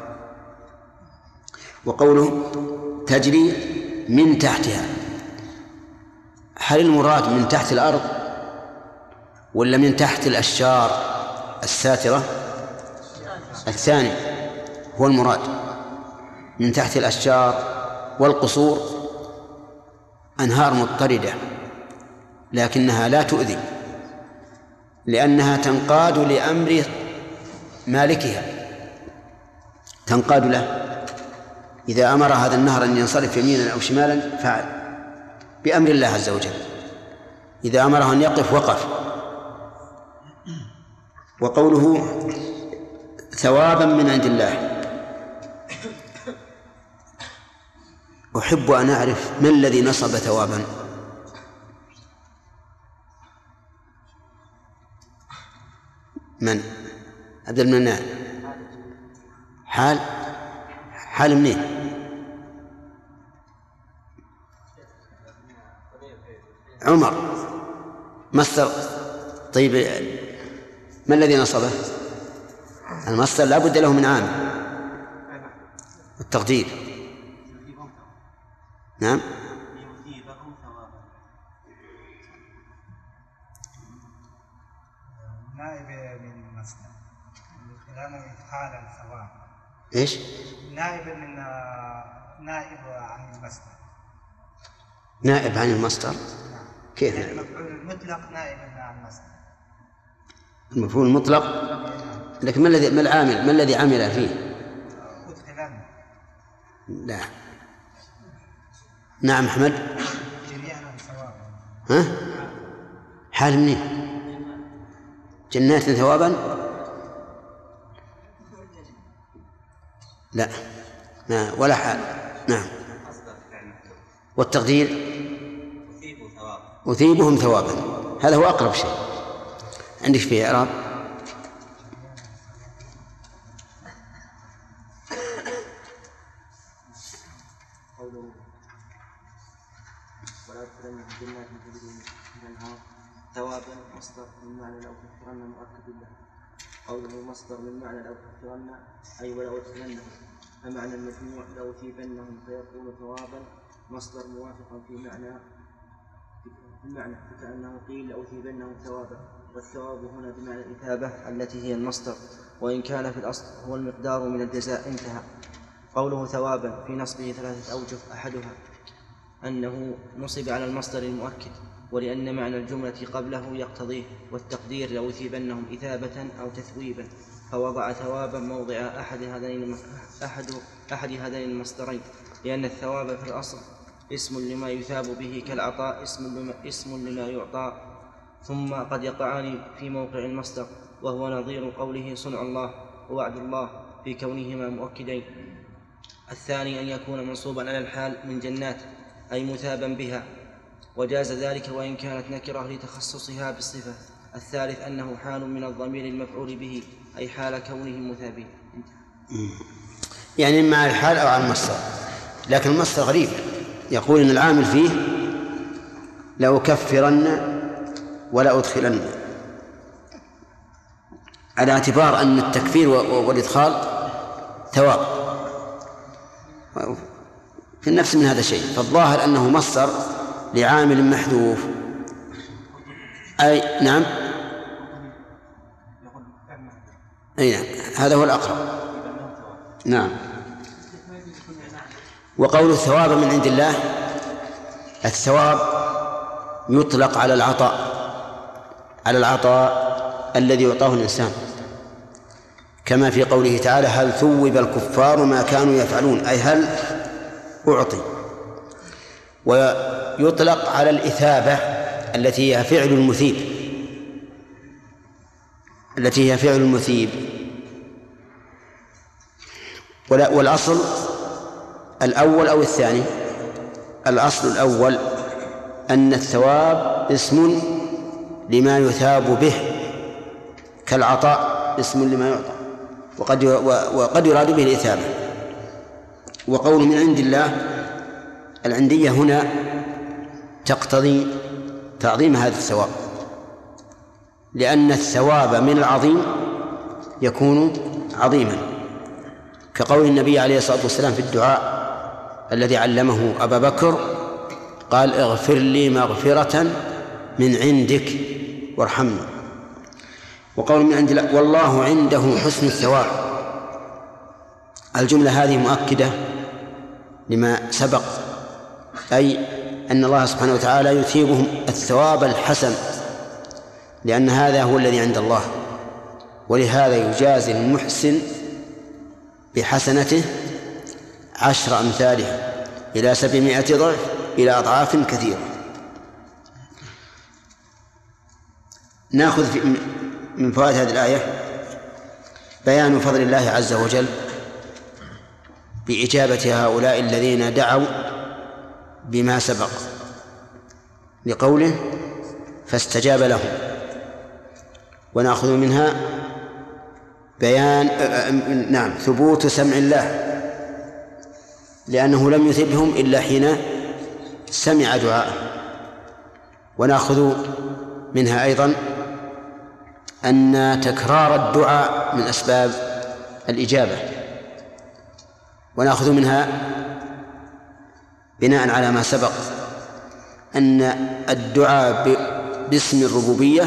وقوله تجري من تحتها، هل المراد من تحت الأرض ولا من تحت الأشجار الساترة؟ الثاني هو المراد، من تحت الأشجار والقصور. أنهار مضطردة لكنها لا تؤذي، لأنها تنقاد لأمر مالكها، تنقاد له. إذا أمر هذا النهر أن ينصرف يمينا أو شمالا فعل بأمر الله عز وجل، إذا أمره أن يقف وقف. وقوله ثوابا من عند الله، أحب أن أعرف ما الذي نصب ثوابا. من؟ عبد المنان. حال منين؟ عمر مصدر. طيب ما الذي نصبه؟ المصدر لا بد له من عامل. التقدير. نعم. نائب من المصدر لأنه يتحال الثواب. إيش؟ نائب عن المصدر. نائب عن المصدر. كيف؟ يعني المفعول المطلق نائب عن المصدر. المفعول المطلق، لكن ما العامل؟ ما الذي عمل فيه؟ أدخلن. لا. نعم أحمد. جميعا ثوابا. ها؟ حال منين؟ جنات ثوابا؟ لا ما ولا حال. نعم. والتقدير أثيبهم ثوابا، هذا هو أقرب شيء. عندك فيه إعراب؟ ولا تكرمن في جنات تجري من الأنهار ثوابا مصدر من معنى لو تكرمن مؤكد له. قوله مصدر من معنى لو تكرمن أي ولا أدخلنهم، فمعنى المجموع لو أثيبنهم فيكون ثوابا مصدر موافقا في معنى فكأنه قيل لأثيبنهم ثوابا، والثواب هنا بمعنى الإثابة التي هي المصدر، وإن كان في الأصل هو المقدار من الجزاء. انتهى. قوله ثوابا في نصبه 3 أوجه، أحدها أنه نصب على المصدر المؤكد، ولأن معنى الجملة قبله يقتضيه، والتقدير لأثيبنهم إثابة أو تثويبا، فوضع ثوابا موضع أحد هذين المصدرين، لأن الثواب في الأصل اسم لما يثاب به كالعطاء اسم لما يعطى، ثم قد يقعان في موقع المصدر، وهو نظير قوله صنع الله ووعد الله في كونهما مؤكدين. الثاني أن يكون منصوبا على الحال من جنات أي مثابا بها، وجاز ذلك وإن كانت نكرة لتخصصها بالصفة. الثالث أنه حال من الضمير المفعول به أي حال كونه مثابين. يعني مع الحال أو على المصدر، لكن المصدر غريب، يقول إن العامل فيه لأكفرن ولا أدخلن، على اعتبار أن التكفير والإدخال ثواب في النفس من هذا الشيء، فالظاهر أنه مصدر لعامل محذوف. أي نعم، أي نعم، هذا هو الأقرب. نعم. وقول الثواب من عند الله، الثواب يطلق على العطاء الذي يعطاه الإنسان، كما في قوله تعالى هل ثوب الكفار ما كانوا يفعلون، أي هل أعطي. ويطلق على الإثابة التي هي فعل المثيب، والأصل الأول أو الثاني؟ الأصل الأول أن الثواب اسم لما يثاب به كالعطاء اسم لما يعطى، وقد يراد به الإثابة. وقول من عند الله، العندية هنا تقتضي تعظيم هذا الثواب، لأن الثواب من العظيم يكون عظيما، كقول النبي عليه الصلاة والسلام في الدعاء الذي علمه أبا بكر، قال اغفر لي مغفرة من عندك وارحمني. وقول من عند الله والله عنده حسن الثواب، الجملة هذه مؤكدة لما سبق، أي أن الله سبحانه وتعالى يثيبهم الثواب الحسن، لأن هذا هو الذي عند الله، ولهذا يجازي المحسن بحسنته 10 أمثالها إلى 700 ضعف إلى أضعاف كثيرة. نأخذ من فوائد هذه الآية بيان فضل الله عز وجل بإجابة هؤلاء الذين دعوا بما سبق، لقوله فاستجاب لهم. ونأخذ منها بيان ثبوت سمع الله، لأنه لم يثبهم إلا حين سمع دعاءه. ونأخذ منها أيضا أن تكرار الدعاء من أسباب الإجابة. ونأخذ منها بناء على ما سبق أن الدعاء باسم الربوبية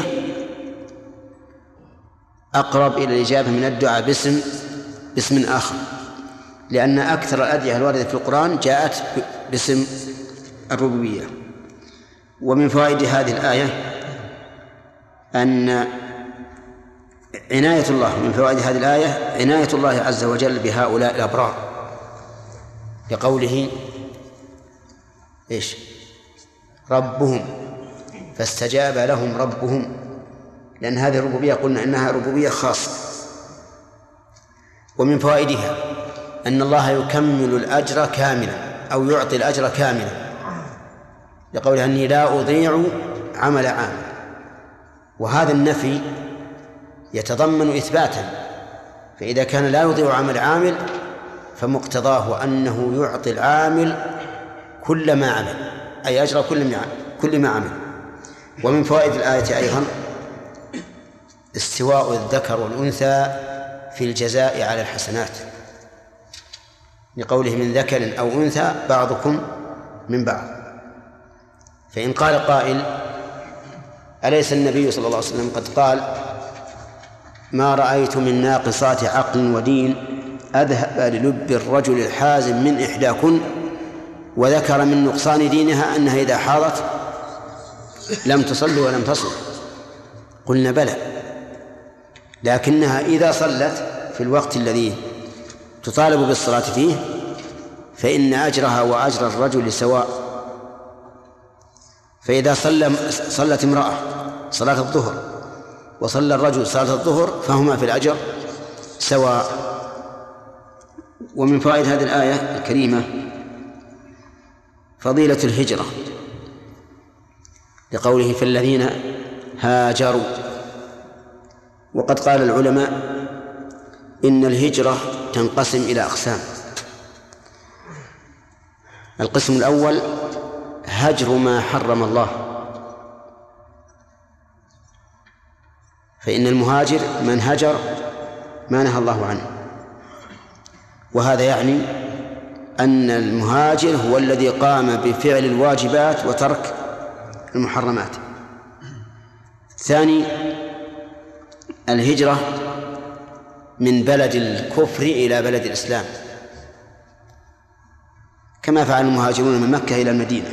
أقرب إلى الإجابة من الدعاء باسم آخر، لأن أكثر الأدعية الواردة في القرآن جاءت باسم الربوبية. ومن فوائد هذه الآية أن عناية الله، من فوائد هذه الآية عناية الله عز وجل بهؤلاء الأبرار، لقوله ربهم فاستجاب لهم ربهم، لأن هذه الربوبية قلنا إنها ربوبية خاصة. ومن فوائدها أن الله يكمل الأجر كاملا أو يعطي الأجر كاملا، لقوله أني لا أضيع عمل عامل. وهذا النفي يتضمن إثباتا، فإذا كان لا يضيع عمل عامل فمقتضاه أنه يعطي العامل كل ما عمل، أي أجر كل ما عمل. ومن فوائد الآية أيضا استواء الذكر والأنثى في الجزاء على الحسنات، لقوله من ذكر أو أنثى بعضكم من بعض. فإن قال قائل أليس النبي صلى الله عليه وسلم قد قال ما رأيت من ناقصات عقل ودين أذهب للب الرجل الحازم من إحداكن، وذكر من نقصان دينها أنها إذا حاضت لم تصل ولم تصل. قلنا بلى، لكنها إذا صلت في الوقت الذي تطالب بالصلاة فيه فإن أجرها وأجر الرجل سواء. فإذا صلت امرأة صلاة الظهر وصلى الرجل صلاة الظهر فهما في الأجر سواء. ومن فوائد هذه الآية الكريمة فضيلة الهجرة، لقوله في الذين هاجروا. وقد قال العلماء إن الهجرة تنقسم إلى أقسام. القسم الأول هجر ما حرم الله، فإن المهاجر من هجر ما نهى الله عنه، وهذا يعني أن المهاجر هو الذي قام بفعل الواجبات وترك المحرمات. ثاني الهجرة من بلد الكفر إلى بلد الإسلام، كما فعل المهاجرون من مكة إلى المدينة،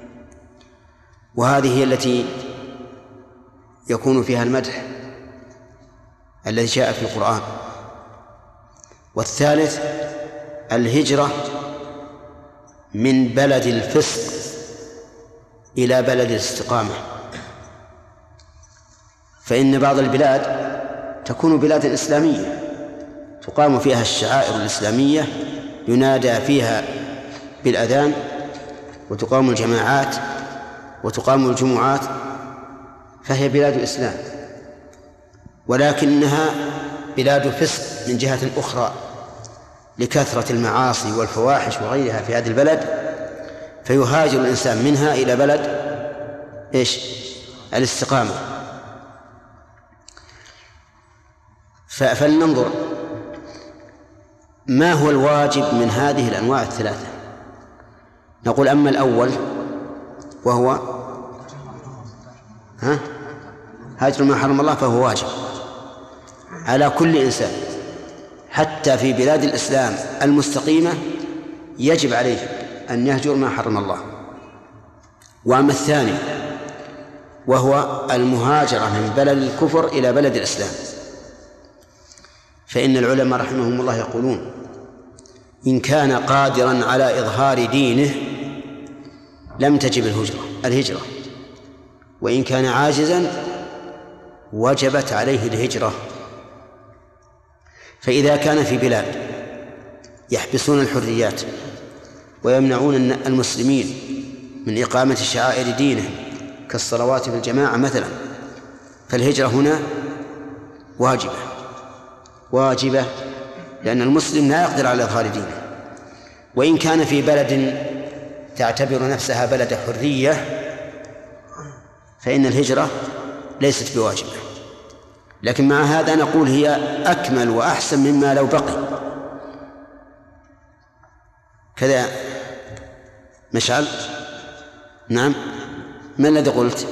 وهذه هي التي يكون فيها المدح الذي جاء في القرآن. والثالث الهجرة من بلد الفسق إلى بلد الاستقامة، فإن بعض البلاد تكون بلاد إسلامية تقام فيها الشعائر الإسلامية، ينادى فيها بالأذان وتقام الجماعات وتقام الجمعات، فهي بلاد إسلام، ولكنها بلاد فسق من جهة أخرى لكثرة المعاصي والفواحش وغيرها في هذه البلد، فيهاجر الإنسان منها إلى بلد إيش؟ الاستقامة. فلننظر ما هو الواجب من هذه الأنواع الثلاثة. نقول أما الأول وهو هجر ما حرم الله فهو واجب على كل إنسان، حتى في بلاد الإسلام المستقيمة يجب عليه أن يهجر ما حرم الله. وأما الثاني وهو المهاجرة من بلد الكفر إلى بلد الإسلام، فإن العلماء رحمهم الله يقولون إن كان قادرا على إظهار دينه لم تجب الهجرة، وإن كان عاجزا وجبت عليه الهجرة. فإذا كان في بلاد يحبسون الحريات ويمنعون المسلمين من إقامة شعائر دينهم كالصلوات بالجماعة مثلا، فالهجرة هنا واجبة لأن المسلم لا يقدر على إظهار دينه. وإن كان في بلد تعتبر نفسها بلد حرية فإن الهجرة ليست بواجبة، لكن مع هذا نقول هي أكمل وأحسن مما لو بقي. كذا مشعل؟ نعم، ما الذي قلت؟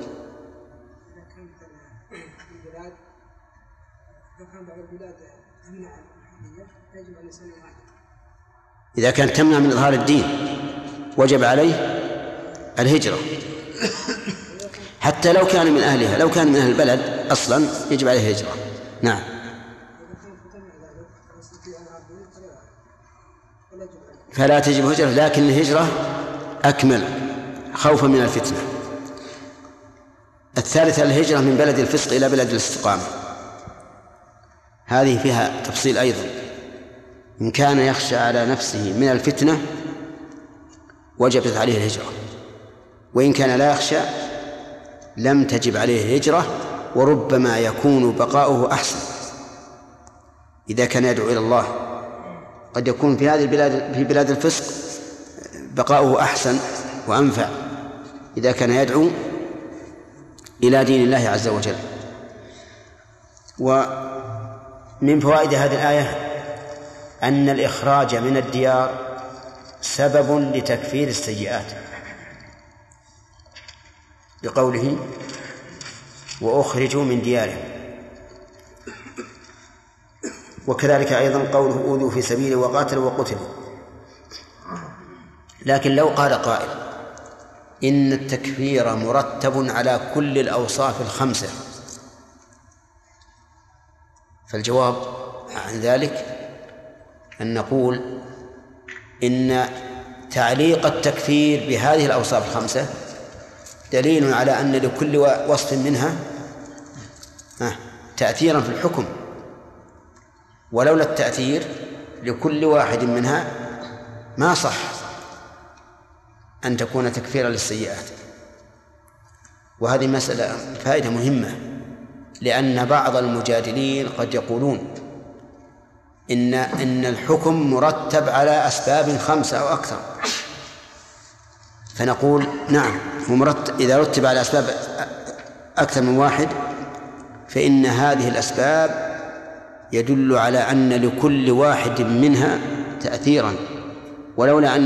إذا كانت تمنع من إظهار الدين وجب عليه الهجرة، حتى لو كان من أهلها، لو كان من أهل البلد أصلا يجب عليه الهجرة. نعم، فلا تجب هجرة، لكن الهجرة أكمل خوفا من الفتنة. الثالثة الهجرة من بلد الفسق إلى بلد الاستقامة، هذه فيها تفصيل أيضا. إن كان يخشى على نفسه من الفتنة وجبت عليه الهجرة، وإن كان لا يخشى لم تجب عليه الهجرة، وربما يكون بقاؤه أحسن إذا كان يدعو إلى الله. قد يكون في هذه البلاد، في بلاد الفسق، بقاؤه أحسن وأنفع إذا كان يدعو إلى دين الله عز وجل. ومن فوائد هذه الآية أن الإخراج من الديار سبب لتكفير السيئات، بقوله وأخرجوا من ديارهم. وكذلك أيضا قوله أوذوا في سبيله وقاتلوا وقتلوا. لكن لو قال قائل إن التكفير مرتب على كل الأوصاف الخمسة، فالجواب عن ذلك أن نقول إن تعليق التكفير بهذه الأوصاف الخمسة دليل على أن لكل وصف منها تأثيرا في الحكم، ولولا التأثير لكل واحد منها ما صح أن تكون تكفيرا للسيئات. وهذه مسألة فائدة مهمة، لأن بعض المجادلين قد يقولون إن الحكم مرتب على أسباب 5 أو أكثر، فنقول نعم هو مرتب إذا رتب على أسباب أكثر من واحد، فإن هذه الأسباب يدل على أن لكل واحد منها تأثيرا، ولولا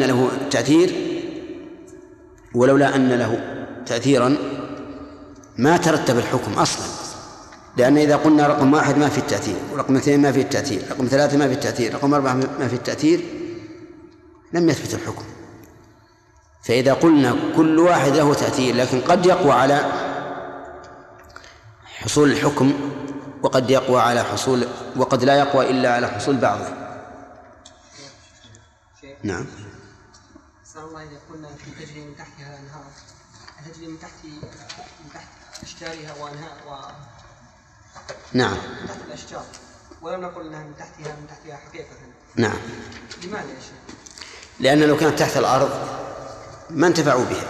أن له تأثيرا ما ترتب الحكم أصلا. لأن إذا قلنا رقم 1 ما في التأثير، ورقم 2 ما في التأثير، رقم 3 ما في التأثير، رقم 4 ما في التأثير، لم يثبت الحكم. فإذا قلنا كل واحد له تأثير لكن قد يقوى على حصول الحكم، وقد يقوى على حصول، وقد لا يقوى إلا على حصول بعضه. نعم. صلى الله إذا قلنا في تجري من تحتها الأنهار، تجري من تحت أشجارها وأنهار نعم، من تحت الأشجار، ولم نقل أنها من تحتها حقيقة. نعم. لماذا يا شيخ؟ لأن لو كانت تحت الأرض ما انتفعوا بها.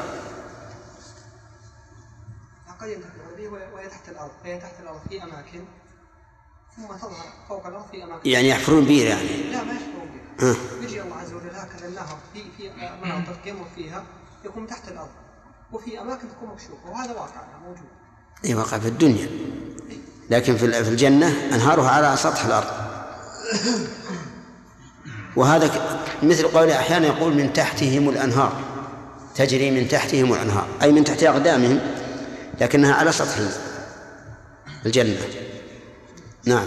قد ينتفعوا بها وهي تحت الأرض، فهي تحت الأرض في أماكن ثم تظهر فوق الأرض في أماكن. يعني يحفرون بير يعني؟ لا، ما يحفرون بير. يجي الله عز وجل هكذا النهر في مناطق يمر فيها يكون تحت الأرض، وفي أماكن تكون مكشوفة، وهذا واقع موجود. أي واقع في الدنيا، لكن في الجنة أنهارها على سطح الأرض. وهذا مثل قوله أحيانا يقول من تحتهم الأنهار، تجري من تحتهم الأنهار، أي من تحت أقدامهم، لكنها على سطح الجنة. نعم.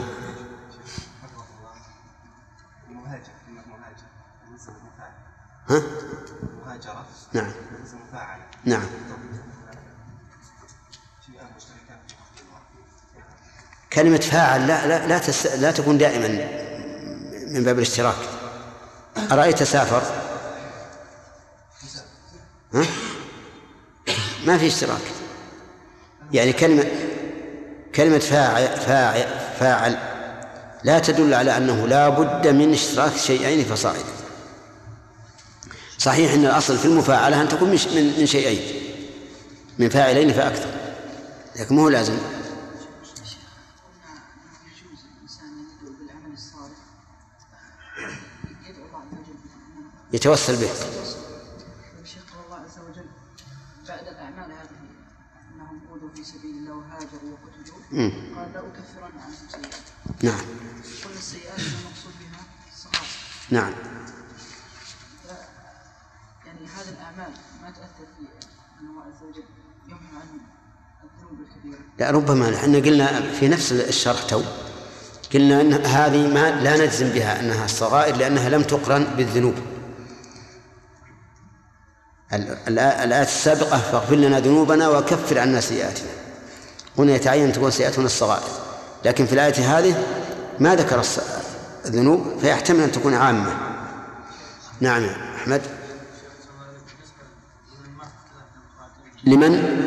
ها؟ نعم. نعم. كلمة فاعل لا تكون دائما من باب الاشتراك. أرأيت سافر؟ ها؟ ما في اشتراك. يعني كلمة فاعل لا تدل على أنه لا بد من اشتراك شيئين فصاعدا. صحيح أن الأصل في المفاعلة أن تكون من شيئين، من فاعلين فأكثر، لكن ما هو لازم. يتوسل به. الشيخ الله عز وجل بعد الأعمال هذه أنهم أوذوا في سبيل الله وهاجروا وقتلوا قال لا أكفرن عنهم سيئات. نعم. كل السيئات المقصود بها الصغائر. نعم. يعني هذه الأعمال ما تأثر في أن الله عز وجل يمحو عنهم الذنوب الكبيرة. لا، ربما احنا قلنا في نفس الشرح تو قلنا أن هذه ما لا نجزم بها أنها الصغائر لأنها لم تقرن بالذنوب. الآية السابقة فاغفر لنا ذنوبنا وكفر عنا سيئاتنا، هنا يتعين أن تكون سيئاتنا الصغائر، لكن في الآية هذه ما ذكر الذنوب فيحتمل أن تكون عامة. نعم يا أحمد. لمن؟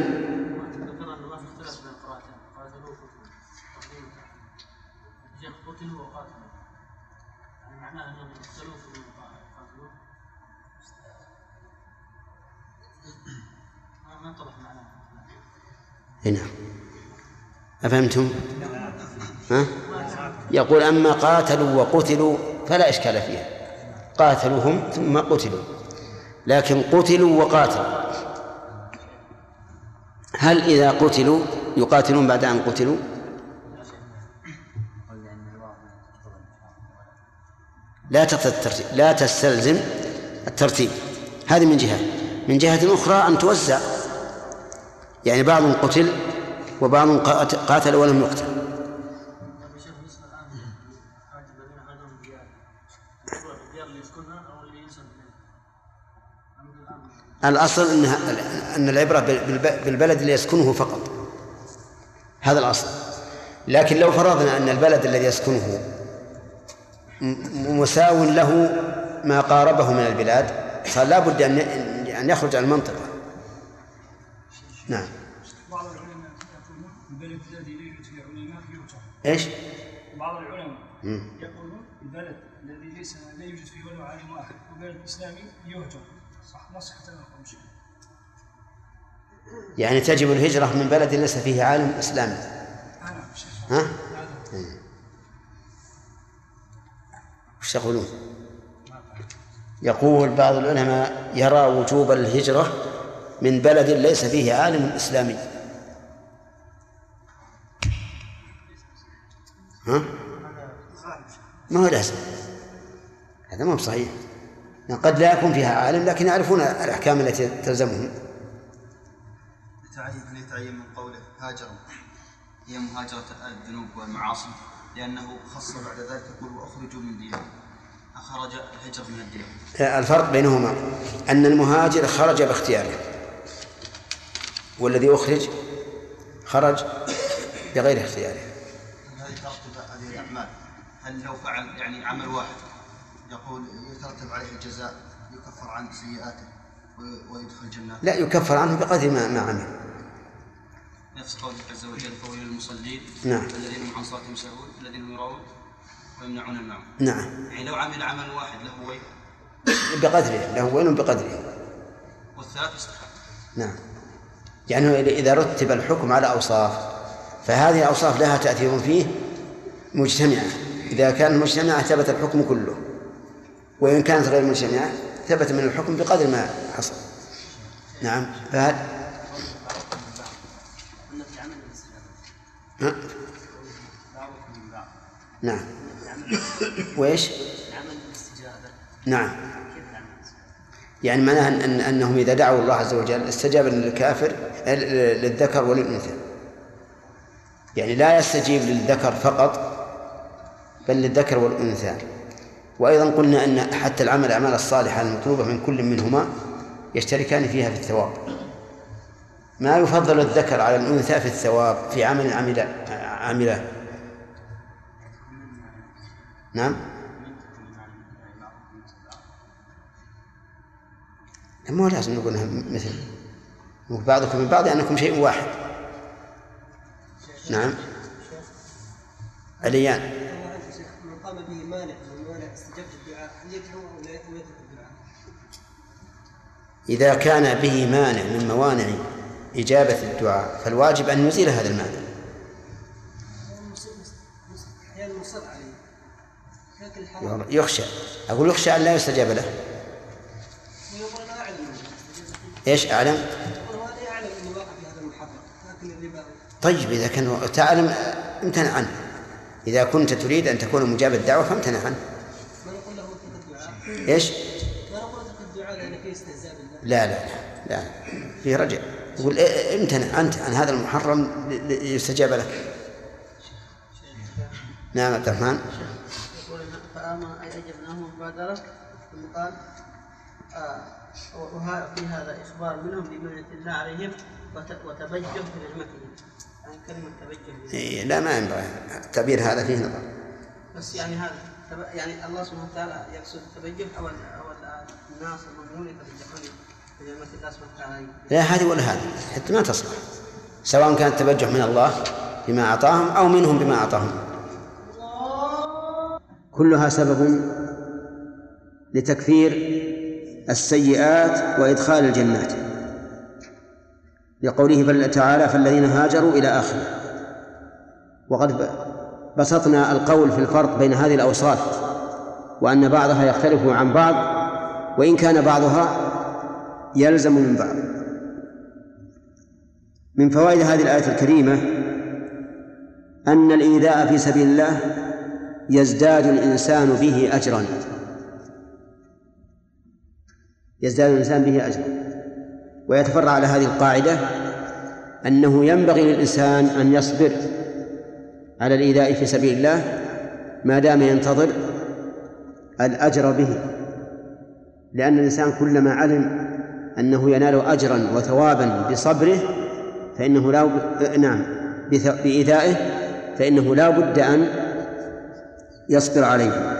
هنا أفهمتم؟ ها؟ يقول أما قاتلوا وقتلوا فلا إشكال فيها، قاتلوهم ثم قتلوا، لكن قتلوا وقاتلوا، هل إذا قتلوا يقاتلون بعد أن قتلوا؟ لا تستلزم الترتيب. هذه من جهة أخرى أن توزع، يعني بعض قتل وبعض قاتل ولم يقتل. الأصل أن العبرة بالبلد اللي يسكنه فقط، هذا الأصل. لكن لو فرضنا أن البلد الذي يسكنه مساو له ما قاربه من البلاد صار لا بد أن يخرج عن المنطقة. نعم. بعض العلماء يقولون البلد الذي لا يوجد فيه علماء يهجر. ايش؟ بعض العلماء يقولون البلد الذي لا يوجد فيه ولا عالم واحد وبلد اسلامي يهجر. صح؟ ما صحة القول شيء. يعني تجب الهجرة من بلد ليس فيه عالم اسلامي. ها؟ وش يقولون؟ يقول بعض العلماء يرى وجوب الهجرة من بلد ليس فيه عالم إسلامي. ها؟ ما هو لازم، هذا ما هو صحيح. قد لا يكون فيها عالم لكن يعرفون الأحكام التي تلزمهم. يتعين من قوله هاجروا هي مهاجرة الذنوب والمعاصي، لأنه خص بعد ذلك يقول وأخرجوا من ديارهم، أخرج الهجر من الديار. الفرق بينهما أن المهاجر خرج باختياره، والذي أخرج خرج بغير اختياره. هذه ترتب هذه الأعمال، هل لو فعل يعني عمل واحد يقول يترتب عليه الجزاء يكفر عن سيئاته ويدخل الجنة؟ لا، يكفر عنه بقدر ما عمل. نفس قوله عز وجل فويل للمصلين الذين هم عن صلاتهم ساهون الذين هم يراءون ويمنعون الماعون. نعم. يعني لو عمل عمل واحد له ويل بقدره، له ويل بقدره، والثلاث يستحق. نعم. يعني إذا رتب الحكم على أوصاف فهذه الأوصاف لها تأثير فيه مجتمعة، إذا كان مجتمعة ثبت الحكم كله، وإن كانت غير مجتمعة ثبت من الحكم بقدر ما حصل. نعم. فهذا نعم. وإيش؟ نعم. يعني معناها أنهم إذا دعوا الله عز وجل استجاب للكافر للذكر وللأنثى، يعني لا يستجيب للذكر فقط بل للذكر والأنثى. وأيضا قلنا أن حتى الأعمال الصالحة المطلوبة من كل منهما يشتركان فيها في الثواب، ما يفضل الذكر على الأنثى في الثواب في عمل عمله. نعم. مو لازم نقولها مثل بعضكم من بعض أنكم شيء واحد. نعم. عليان. من قام به مانع من موانع استجابة الدعاء هل يدعو أو لا يدعو الدعاء؟ إذا كان به مانع من موانع إجابة الدعاء فالواجب أن يزيل هذا المانع. يخشى، أقول يخشى أن لا يستجاب له. إيش أعلم؟ طيب إذا كان تعلم امتنع عنه. إذا كنت تريد أن تكون مجاب الدعوة فامتنع عنه. إيش؟ لا لا لا في رجع يقول امتنع أنت عن هذا المحرم يستجاب لك. نعم عبد الرحمن. فآمن أي أجبناهم مبادرة ثم قال وفي هذا إخبار منهم بمنة الله عليهم وتبجه بنعمتهم. يعني كلمة تبجه لا ما ينبغي التعبير هذا فيه نظر. بس يعني هذا يعني الله سبحانه وتعالى يقصد التبجه أو الناس المؤمنون يتبجحون بنعمة الله سبحانه وتعالى. لا هذه ولا هذه حتى ما تصلح، سواء كان التبجح من الله بما أعطاهم أو منهم بما أعطاهم، كلها سبب لتكفير السيئات وإدخال الجنات، لقوله تعالى فالذين هاجروا إلى آخره. وقد بسطنا القول في الفرق بين هذه الأوصاف وأن بعضها يختلف عن بعض وإن كان بعضها يلزم من بعض. من فوائد هذه الآية الكريمة أن الإيذاء في سبيل الله يزداد الإنسان به أجرا، يزداد الإنسان به أجرا. ويتفرع على هذه القاعدة أنه ينبغي للإنسان أن يصبر على الإيذاء في سبيل الله ما دام ينتظر الأجر به، لأن الإنسان كلما علم أنه ينال أجرا وثوابا بصبره فإنه بإيذائه فإنه لا بد أن يصبر عليه.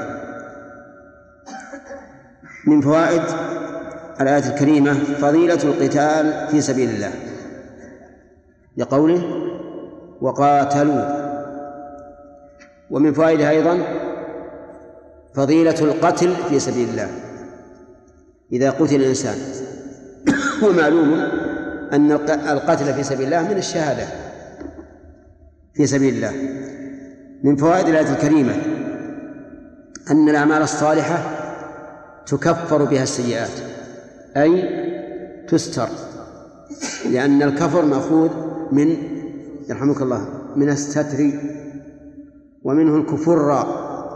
من فوائد الآية الكريمة فضيلة القتال في سبيل الله، لقوله وقاتلوا. ومن فوائدها أيضا فضيلة القتل في سبيل الله إذا قتل الإنسان. ومعلوم أن القتل في سبيل الله من الشهادة في سبيل الله. من فوائد الآية الكريمة أن الأعمال الصالحة تكفر بها السيئات، أي تستر، لأن الكفر مأخوذ من يرحمك الله من الستر، ومنه الكفر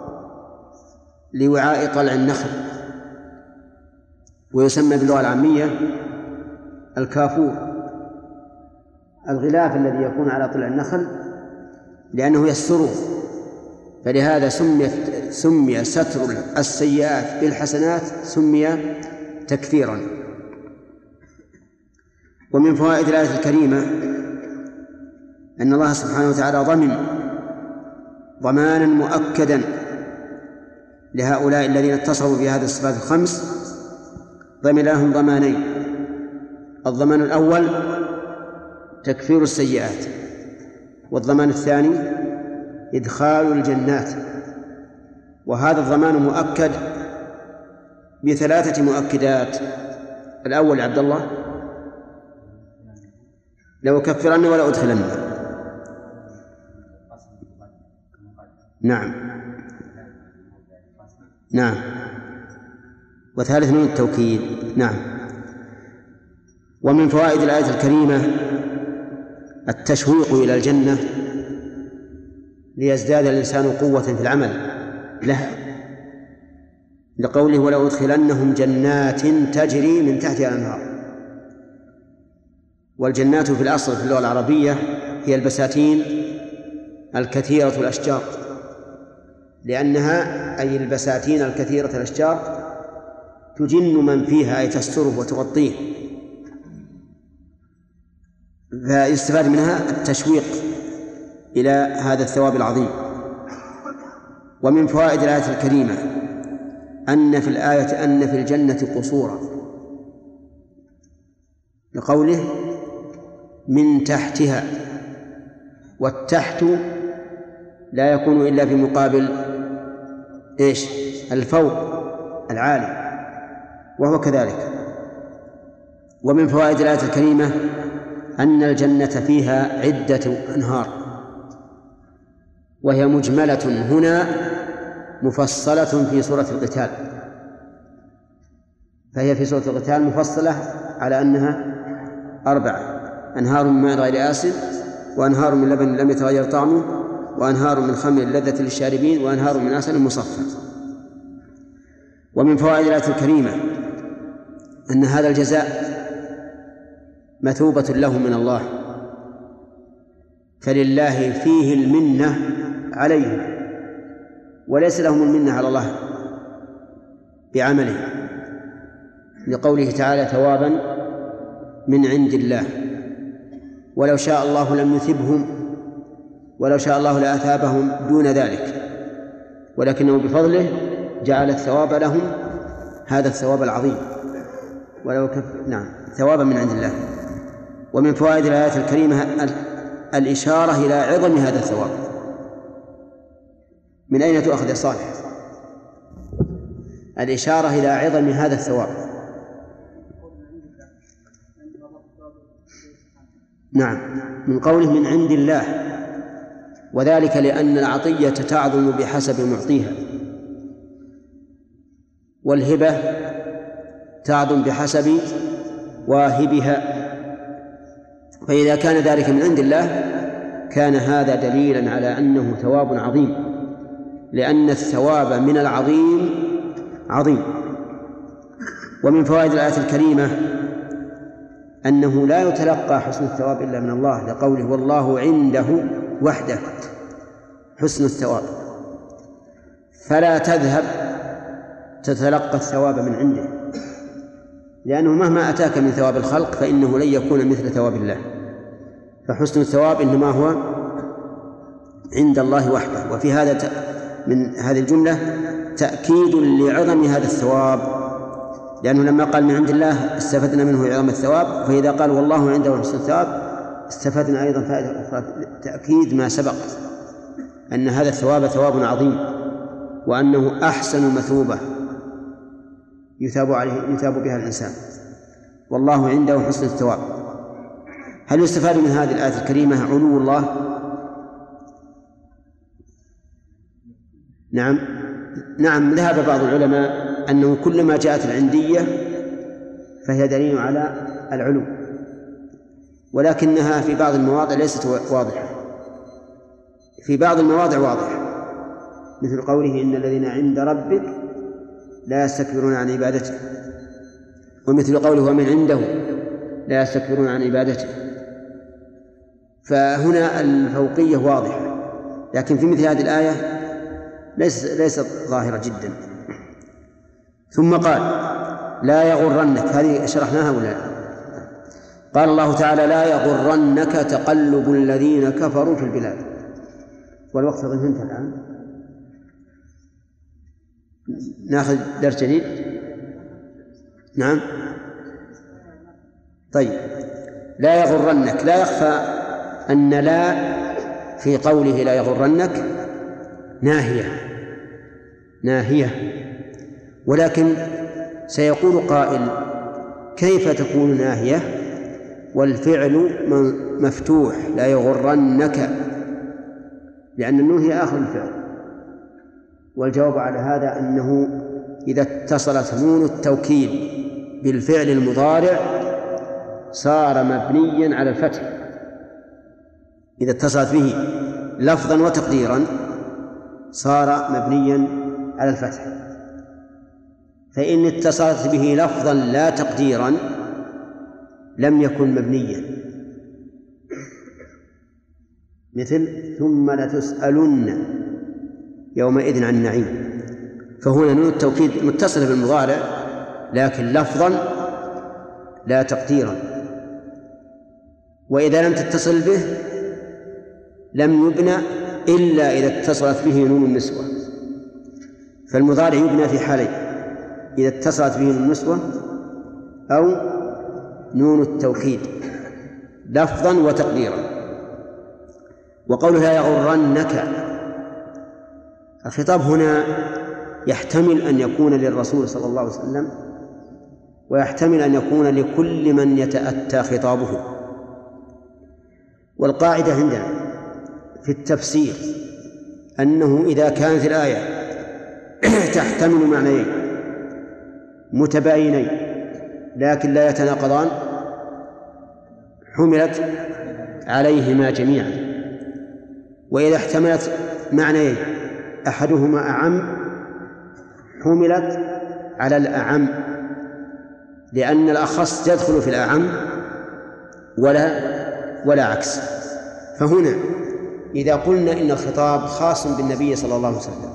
لوعاء طلع النخل، ويسمى باللغة العامية الكافور، الغلاف الذي يكون على طلع النخل لأنه يستره، فلهذا سمي ستر السيئات بالحسنات سمي تكفيرا. ومن فوائد الآية الكريمة أن الله سبحانه وتعالى ضمن ضمانا مؤكدا لهؤلاء الذين اتصفوا بهذه الصفات الخمس، ضمن لهم ضمانين: الضمان الأول تكفير السيئات، والضمان الثاني إدخال الجنات. وهذا الضمان مؤكد بثلاثة مؤكدات. الأول عبد الله لو كفرن ولا أدخلن. نعم نعم. وثالث من التوكيد. نعم. ومن فوائد الآية الكريمة التشويق إلى الجنة ليزداد الإنسان قوة في العمل لها، لقوله ولو أدخلنهم جنات تجري من تحتها الأنهار. والجنات في الأصل في اللغة العربية هي البساتين الكثيرة الأشجار، لأنها أي البساتين الكثيرة الأشجار تجن من فيها أي تستره وتغطيه، فيستفاد منها التشويق إلى هذا الثواب العظيم. ومن فوائد الآية الكريمة أن في الآية أن في الجنة قصورا، لقوله من تحتها، والتحت لا يكون إلا في مقابل إيش؟ الفوق العالي، وهو كذلك. ومن فوائد الآية الكريمة أن الجنة فيها عدة أنهار، وهي مجملة هنا مفصلة في سورة القتال، فهي في سورة القتال مفصلة على أنها 4: أنهار من ماء غير آسن، وأنهار من لبن لم يتغير طعمه، وأنهار من خمر لذة للشاربين، وأنهار من عسل مصفى. ومن فوائد الآية الكريمة أن هذا الجزاء مثوبة له من الله، فلله فيه المنة عليهم، وليس لهم المنة على الله بعمله، لقوله تعالى ثوابا من عند الله. ولو شاء الله لم يثبهم، ولو شاء الله لأثابهم دون ذلك، ولكنه بفضله جعل الثواب لهم هذا الثواب العظيم، ولو ثوابا من عند الله. ومن فوائد الآيات الكريمة الإشارة إلى عظم هذا الثواب. من أين تؤخذ يا صالح؟ الإشارة إلى عظم هذا الثواب. نعم، من قوله من عند الله، وذلك لأن العطية تعظم بحسب معطيها، والهبة تعظم بحسب واهبها، فإذا كان ذلك من عند الله كان هذا دليلا على أنه ثواب عظيم، لأن الثواب من العظيم عظيم. ومن فوائد الآية الكريمة أنه لا يتلقى حسن الثواب إلا من الله، لقوله والله عنده وحده حسن الثواب، فلا تذهب تتلقى الثواب من عنده، لأنه مهما أتاك من ثواب الخلق فإنه لن يكون مثل ثواب الله، فحسن الثواب إنما هو عند الله وحده. وفي هذا من هذه الجملة تأكيد لعظم هذا الثواب، لأنه لما قال من عند الله استفدنا منه عظم الثواب، فإذا قال والله عنده حسن الثواب استفدنا أيضا فائدة أخرى تأكيد ما سبق، أن هذا الثواب ثواب عظيم، وأنه أحسن مثوبة يثاب بها الإنسان، والله عنده حسن الثواب. هل يستفاد من هذه الآية الكريمة علو الله؟ نعم، ذهب بعض العلماء أنه كلما جاءت العندية فهي دليل على العلو، ولكنها في بعض المواضع ليست واضحة، في بعض المواضع واضحة، مثل قوله إن الذين عند ربك لا يستكبرون عن عبادته، ومثل قوله ومن عنده لا يستكبرون عن عبادته، فهنا الفوقية واضحة، لكن في مثل هذه الآية ليست ظاهرة جدا. ثم قال لا يغرنك، هذه شرحناها ولا لا؟ قال الله تعالى لا يغرنك تقلب الذين كفروا في البلاد. والوقت قد انتهى الآن، ناخذ درس جديد. نعم، طيب. لا يغرنك، لا يخفى أن لا في قوله لا يغرنك ناهية، ولكن سيقول قائل كيف تكون ناهية والفعل مفتوح لا يغرنك، لأن النون هي آخر الفعل. والجواب على هذا أنه إذا اتصلت نون التوكيد بالفعل المضارع صار مبنيا على الفتح، إذا اتصلت به لفظا وتقديرا صار مبنيا على الفتح، فإن اتصلت به لفظا لا تقديرا لم يكن مبنيا، مثل ثم لتسألن يومئذ عن النعيم، فهنا نون التوكيد متصلة بالمضارع لكن لفظا لا تقديرا. وإذا لم تتصل به لم يبنى إلا إذا اتصلت به نون النسوة، فالمضارع يبنى في حالين: إذا اتصلت به نون النسوة أو نون التوكيد لفظا وتقديرا. وقوله لا يغرنك، الخطاب هنا يحتمل أن يكون للرسول صلى الله عليه وسلم ويحتمل أن يكون لكل من يتأتى خطابه. والقاعدة عندنا في التفسير أنه إذا كانت الآية تحتمل معنيين متباينين لكن لا يتناقضان حملت عليهما جميعا، وإذا احتملت معنيين أحدهما أعم حملت على الأعم، لأن الأخص يدخل في الأعم ولا عكس. فهنا إذا قلنا إن الخطاب خاص بالنبي صلى الله عليه وسلم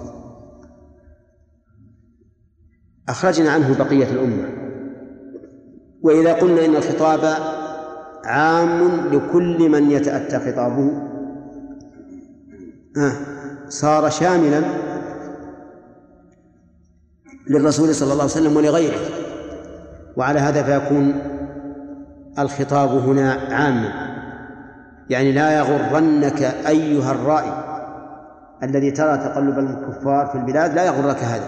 أخرجنا عنه بقية الأمة، وإذا قلنا إن الخطاب عام لكل من يتأتى خطابه صار شاملا للرسول صلى الله عليه وسلم ولغيره. وعلى هذا فيكون الخطاب هنا عاما، يعني لا يغرنك أيها الرائي الذي ترى تقلب الكفار في البلاد، لا يغرك هذا.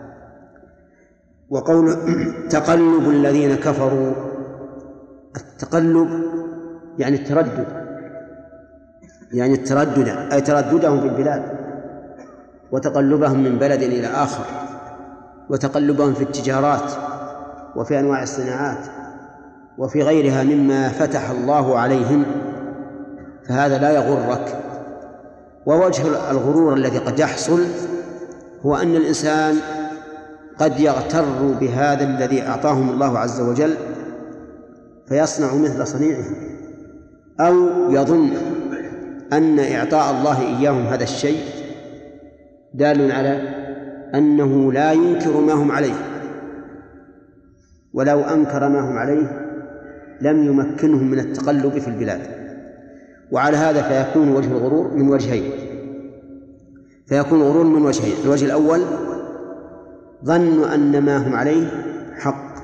وقول تقلب الذين كفروا، التقلب يعني التردد، يعني التردد أي ترددهم في البلاد وتقلبهم من بلد إلى آخر وتقلبهم في التجارات وفي أنواع الصناعات وفي غيرها مما فتح الله عليهم، فهذا لا يغرك. ووجه الغرور الذي قد يحصل هو أن الإنسان قد يغتر بهذا الذي أعطاهم الله عز وجل فيصنع مثل صنيعه، أو يظن أن إعطاء الله إياهم هذا الشيء دال على أنه لا ينكر ما هم عليه، ولو أنكر ما هم عليه لم يمكنهم من التقلب في البلاد. وعلى هذا فيكون وجه الغرور من وجهين، الوجه الأول ظنوا أن ما هم عليه حق،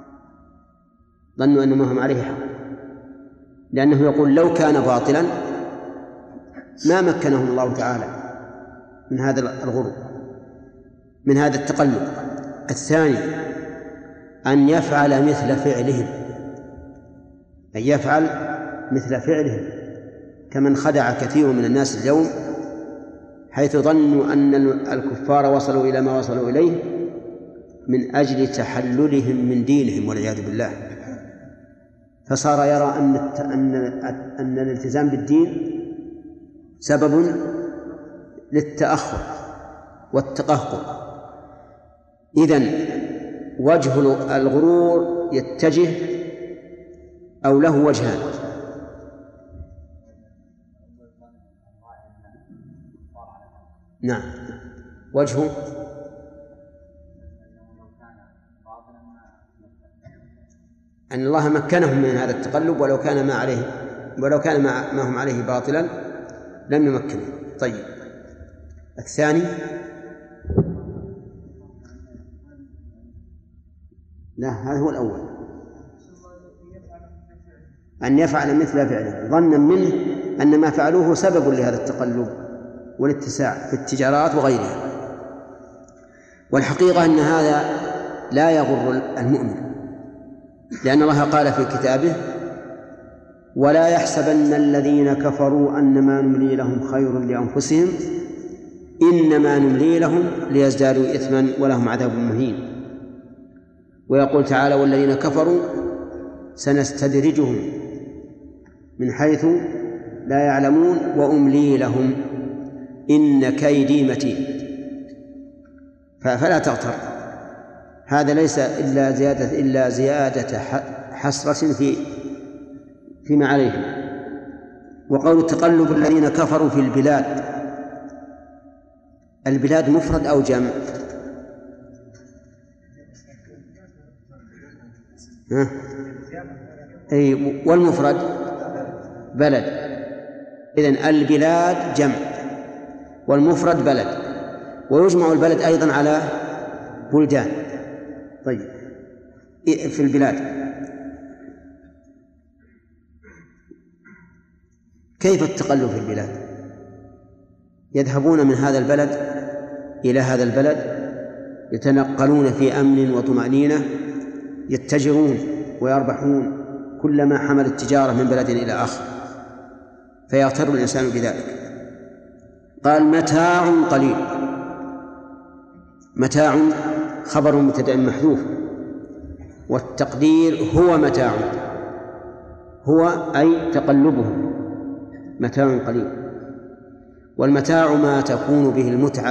لأنه يقول لو كان باطلا ما مكنهم الله تعالى من هذا الغرور، من هذا التقلب. الثاني أن يفعل مثل فعلهم، كمن خدع كثير من الناس اليوم حيث ظنوا أن الكفار وصلوا إلى ما وصلوا إليه من أجل تحللهم من دينهم والعياذ بالله، فصار يرى أن الالتزام بالدين سبب للتأخر والتقهقر. إذن وجه الغرور يتجه أو له وجهان: نعم، وجهه أن الله مكنهم من هذا التقلب، ولو كان ما هم عليه باطلا لم يمكنه. طيب، الثاني لا، هذا هو الأول، أن يفعل مثل فعله ظنا منه أن ما فعلوه سبب لهذا التقلب والاتساع في التجارات وغيرها. والحقيقة أن هذا لا يغر المؤمن، لأن الله قال في كتابه: ولا يحسبن الذين كفروا أنما نملي لهم خير لأنفسهم إنما نملي لهم ليزدادوا إثما ولهم عذاب مهين. ويقول تعالى: والذين كفروا سنستدرجهم من حيث لا يعلمون وأملي لهم إن كيدي متين، فلا تغتر، هذا ليس إلا زيادة حسرة فيما عليهم. وقول تقلب الذين كفروا في البلاد، البلاد مفرد أو جمع؟ أي، والمفرد بلد، إذن البلاد جمع والمفرد بلد، ويجمع البلد أيضا على بلدان. طيب، في البلاد كيف التقلب في البلاد؟ يذهبون من هذا البلد إلى هذا البلد، يتنقلون في أمن وطمأنينة، يتجرون ويربحون كلما حمل التجارة من بلد إلى آخر، فيغتر الإنسان بذلك. قال متاع قليل، متاع خبر مبتدأ محذوف، والتقدير هو متاع، هو أي تقلبه متاع قليل. والمتاع ما تكون به المتعة،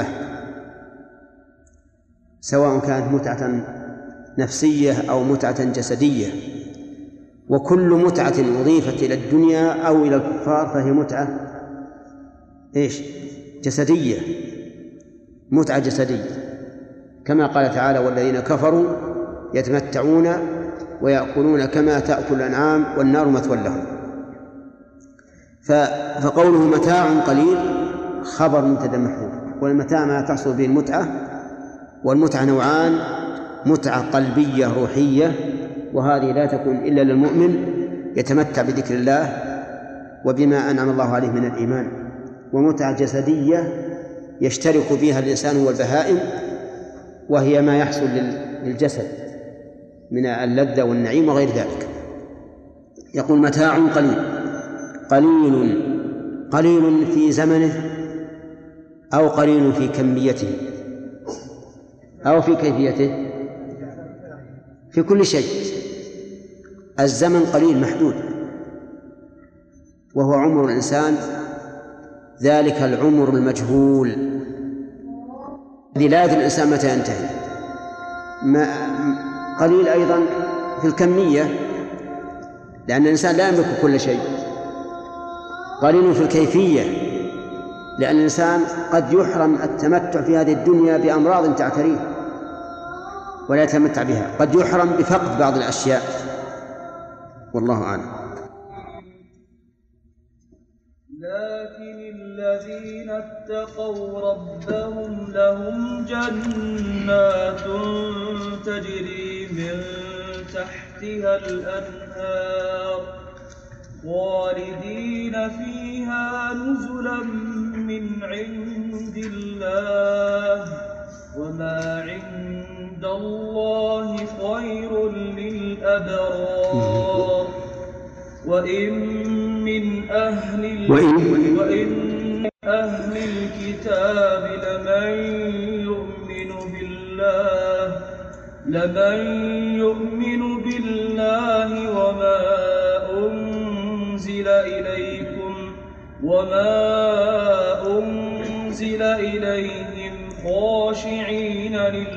سواء كانت متعة نفسية أو متعة جسدية، وكل متعة أضيفت إلى الدنيا أو إلى الكفار فهي متعة جسدية، متعة جسدية، كما قال تعالى والذين كفروا يتمتعون ويأكلون كما تأكل الأنعام والنار مثوى لهم. فقوله متاع قليل خبر مبتدأ محذوف، والمتاع ما تحصل به المتعة، والمتعة نوعان: متعة قلبية روحية، وهذه لا تكون إلا للمؤمن يتمتع بذكر الله وبما أنعم الله عليه من الإيمان، ومتعة جسدية يشترك فيها الإنسان والبهائم، وهي ما يحصل للجسد من اللذة والنعيم وغير ذلك. يقول متاع قليل، قليل في زمنه أو قليل في كميته أو في كيفيته، في كل شيء. الزمن قليل محدود، وهو عمر الإنسان، ذلك العمر المجهول الذي لا يدري الإنسان متى ينتهي. قليل أيضا في الكمية، لأن الإنسان لا يملك كل شيء. قليل في الكيفية، لأن الإنسان قد يحرم التمتع في هذه الدنيا بأمراض تعتريه ولا يتمتع بها، قد يحرم بفقد بعض الأشياء، والله أعلم. لكن الذين اتقوا ربهم لهم جنات تجري من تحتها الأنهار خالدين فيها نزلا من عند الله، وما عند الله خير للأبرار. وإن من أهل الكتاب لمن يؤمن بالله وما أنزل إليهم خاشعين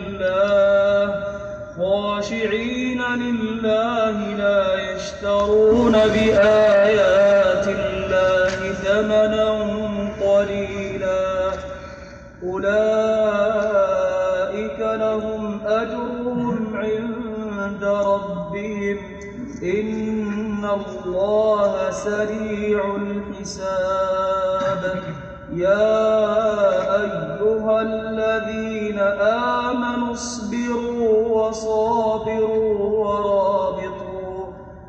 لله لا يشترون بآيات الله ثمنا قليلا، أولئك لهم أجرهم عند ربهم إن الله سريع الحساب. يا أيها الذين آمنوا اصبروا وصابروا ورابطوا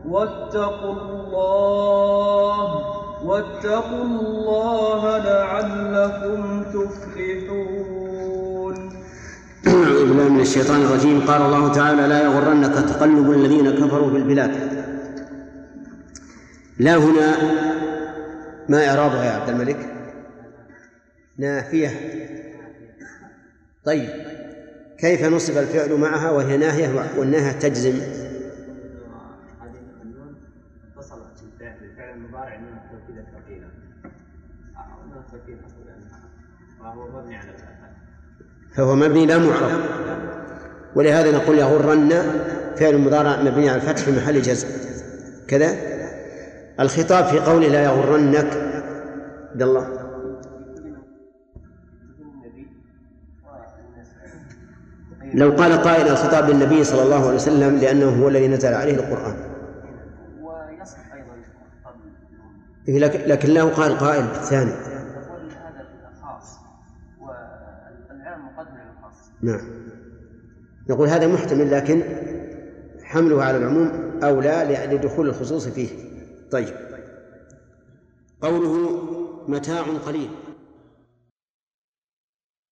واتقوا الله لعلكم تفلحون. أعوذ بالله من الشيطان الرجيم. قال الله تعالى لا يغرنك تقلب الذين كفروا في البلاد. لا هنا ما إعرابها يا عبد الملك؟ نافية. طيب كيف نصب الفعل معها وهي ناهية والناهية تجزم؟ بالفعل المضارع من التوكيد الثقيلة فهو مبني لا معرب، ولهذا نقول يغرن فعل مضارع مبني على الفتح في محل جزم كذا. الخطاب في قوله لا يغرنك عبد الله لو قال قائل الخطاب للنبي صلى الله عليه وسلم لأنه هو الذي نزل عليه القرآن، ويصح أيضا لكن له قال قائل بالثاني. يقول هذا الخاص والعام مقدم على الخاص. نعم، نقول هذا محتمل، لكن حمله على العموم أولى لدخول الخصوص فيه. طيب، قوله متاع قليل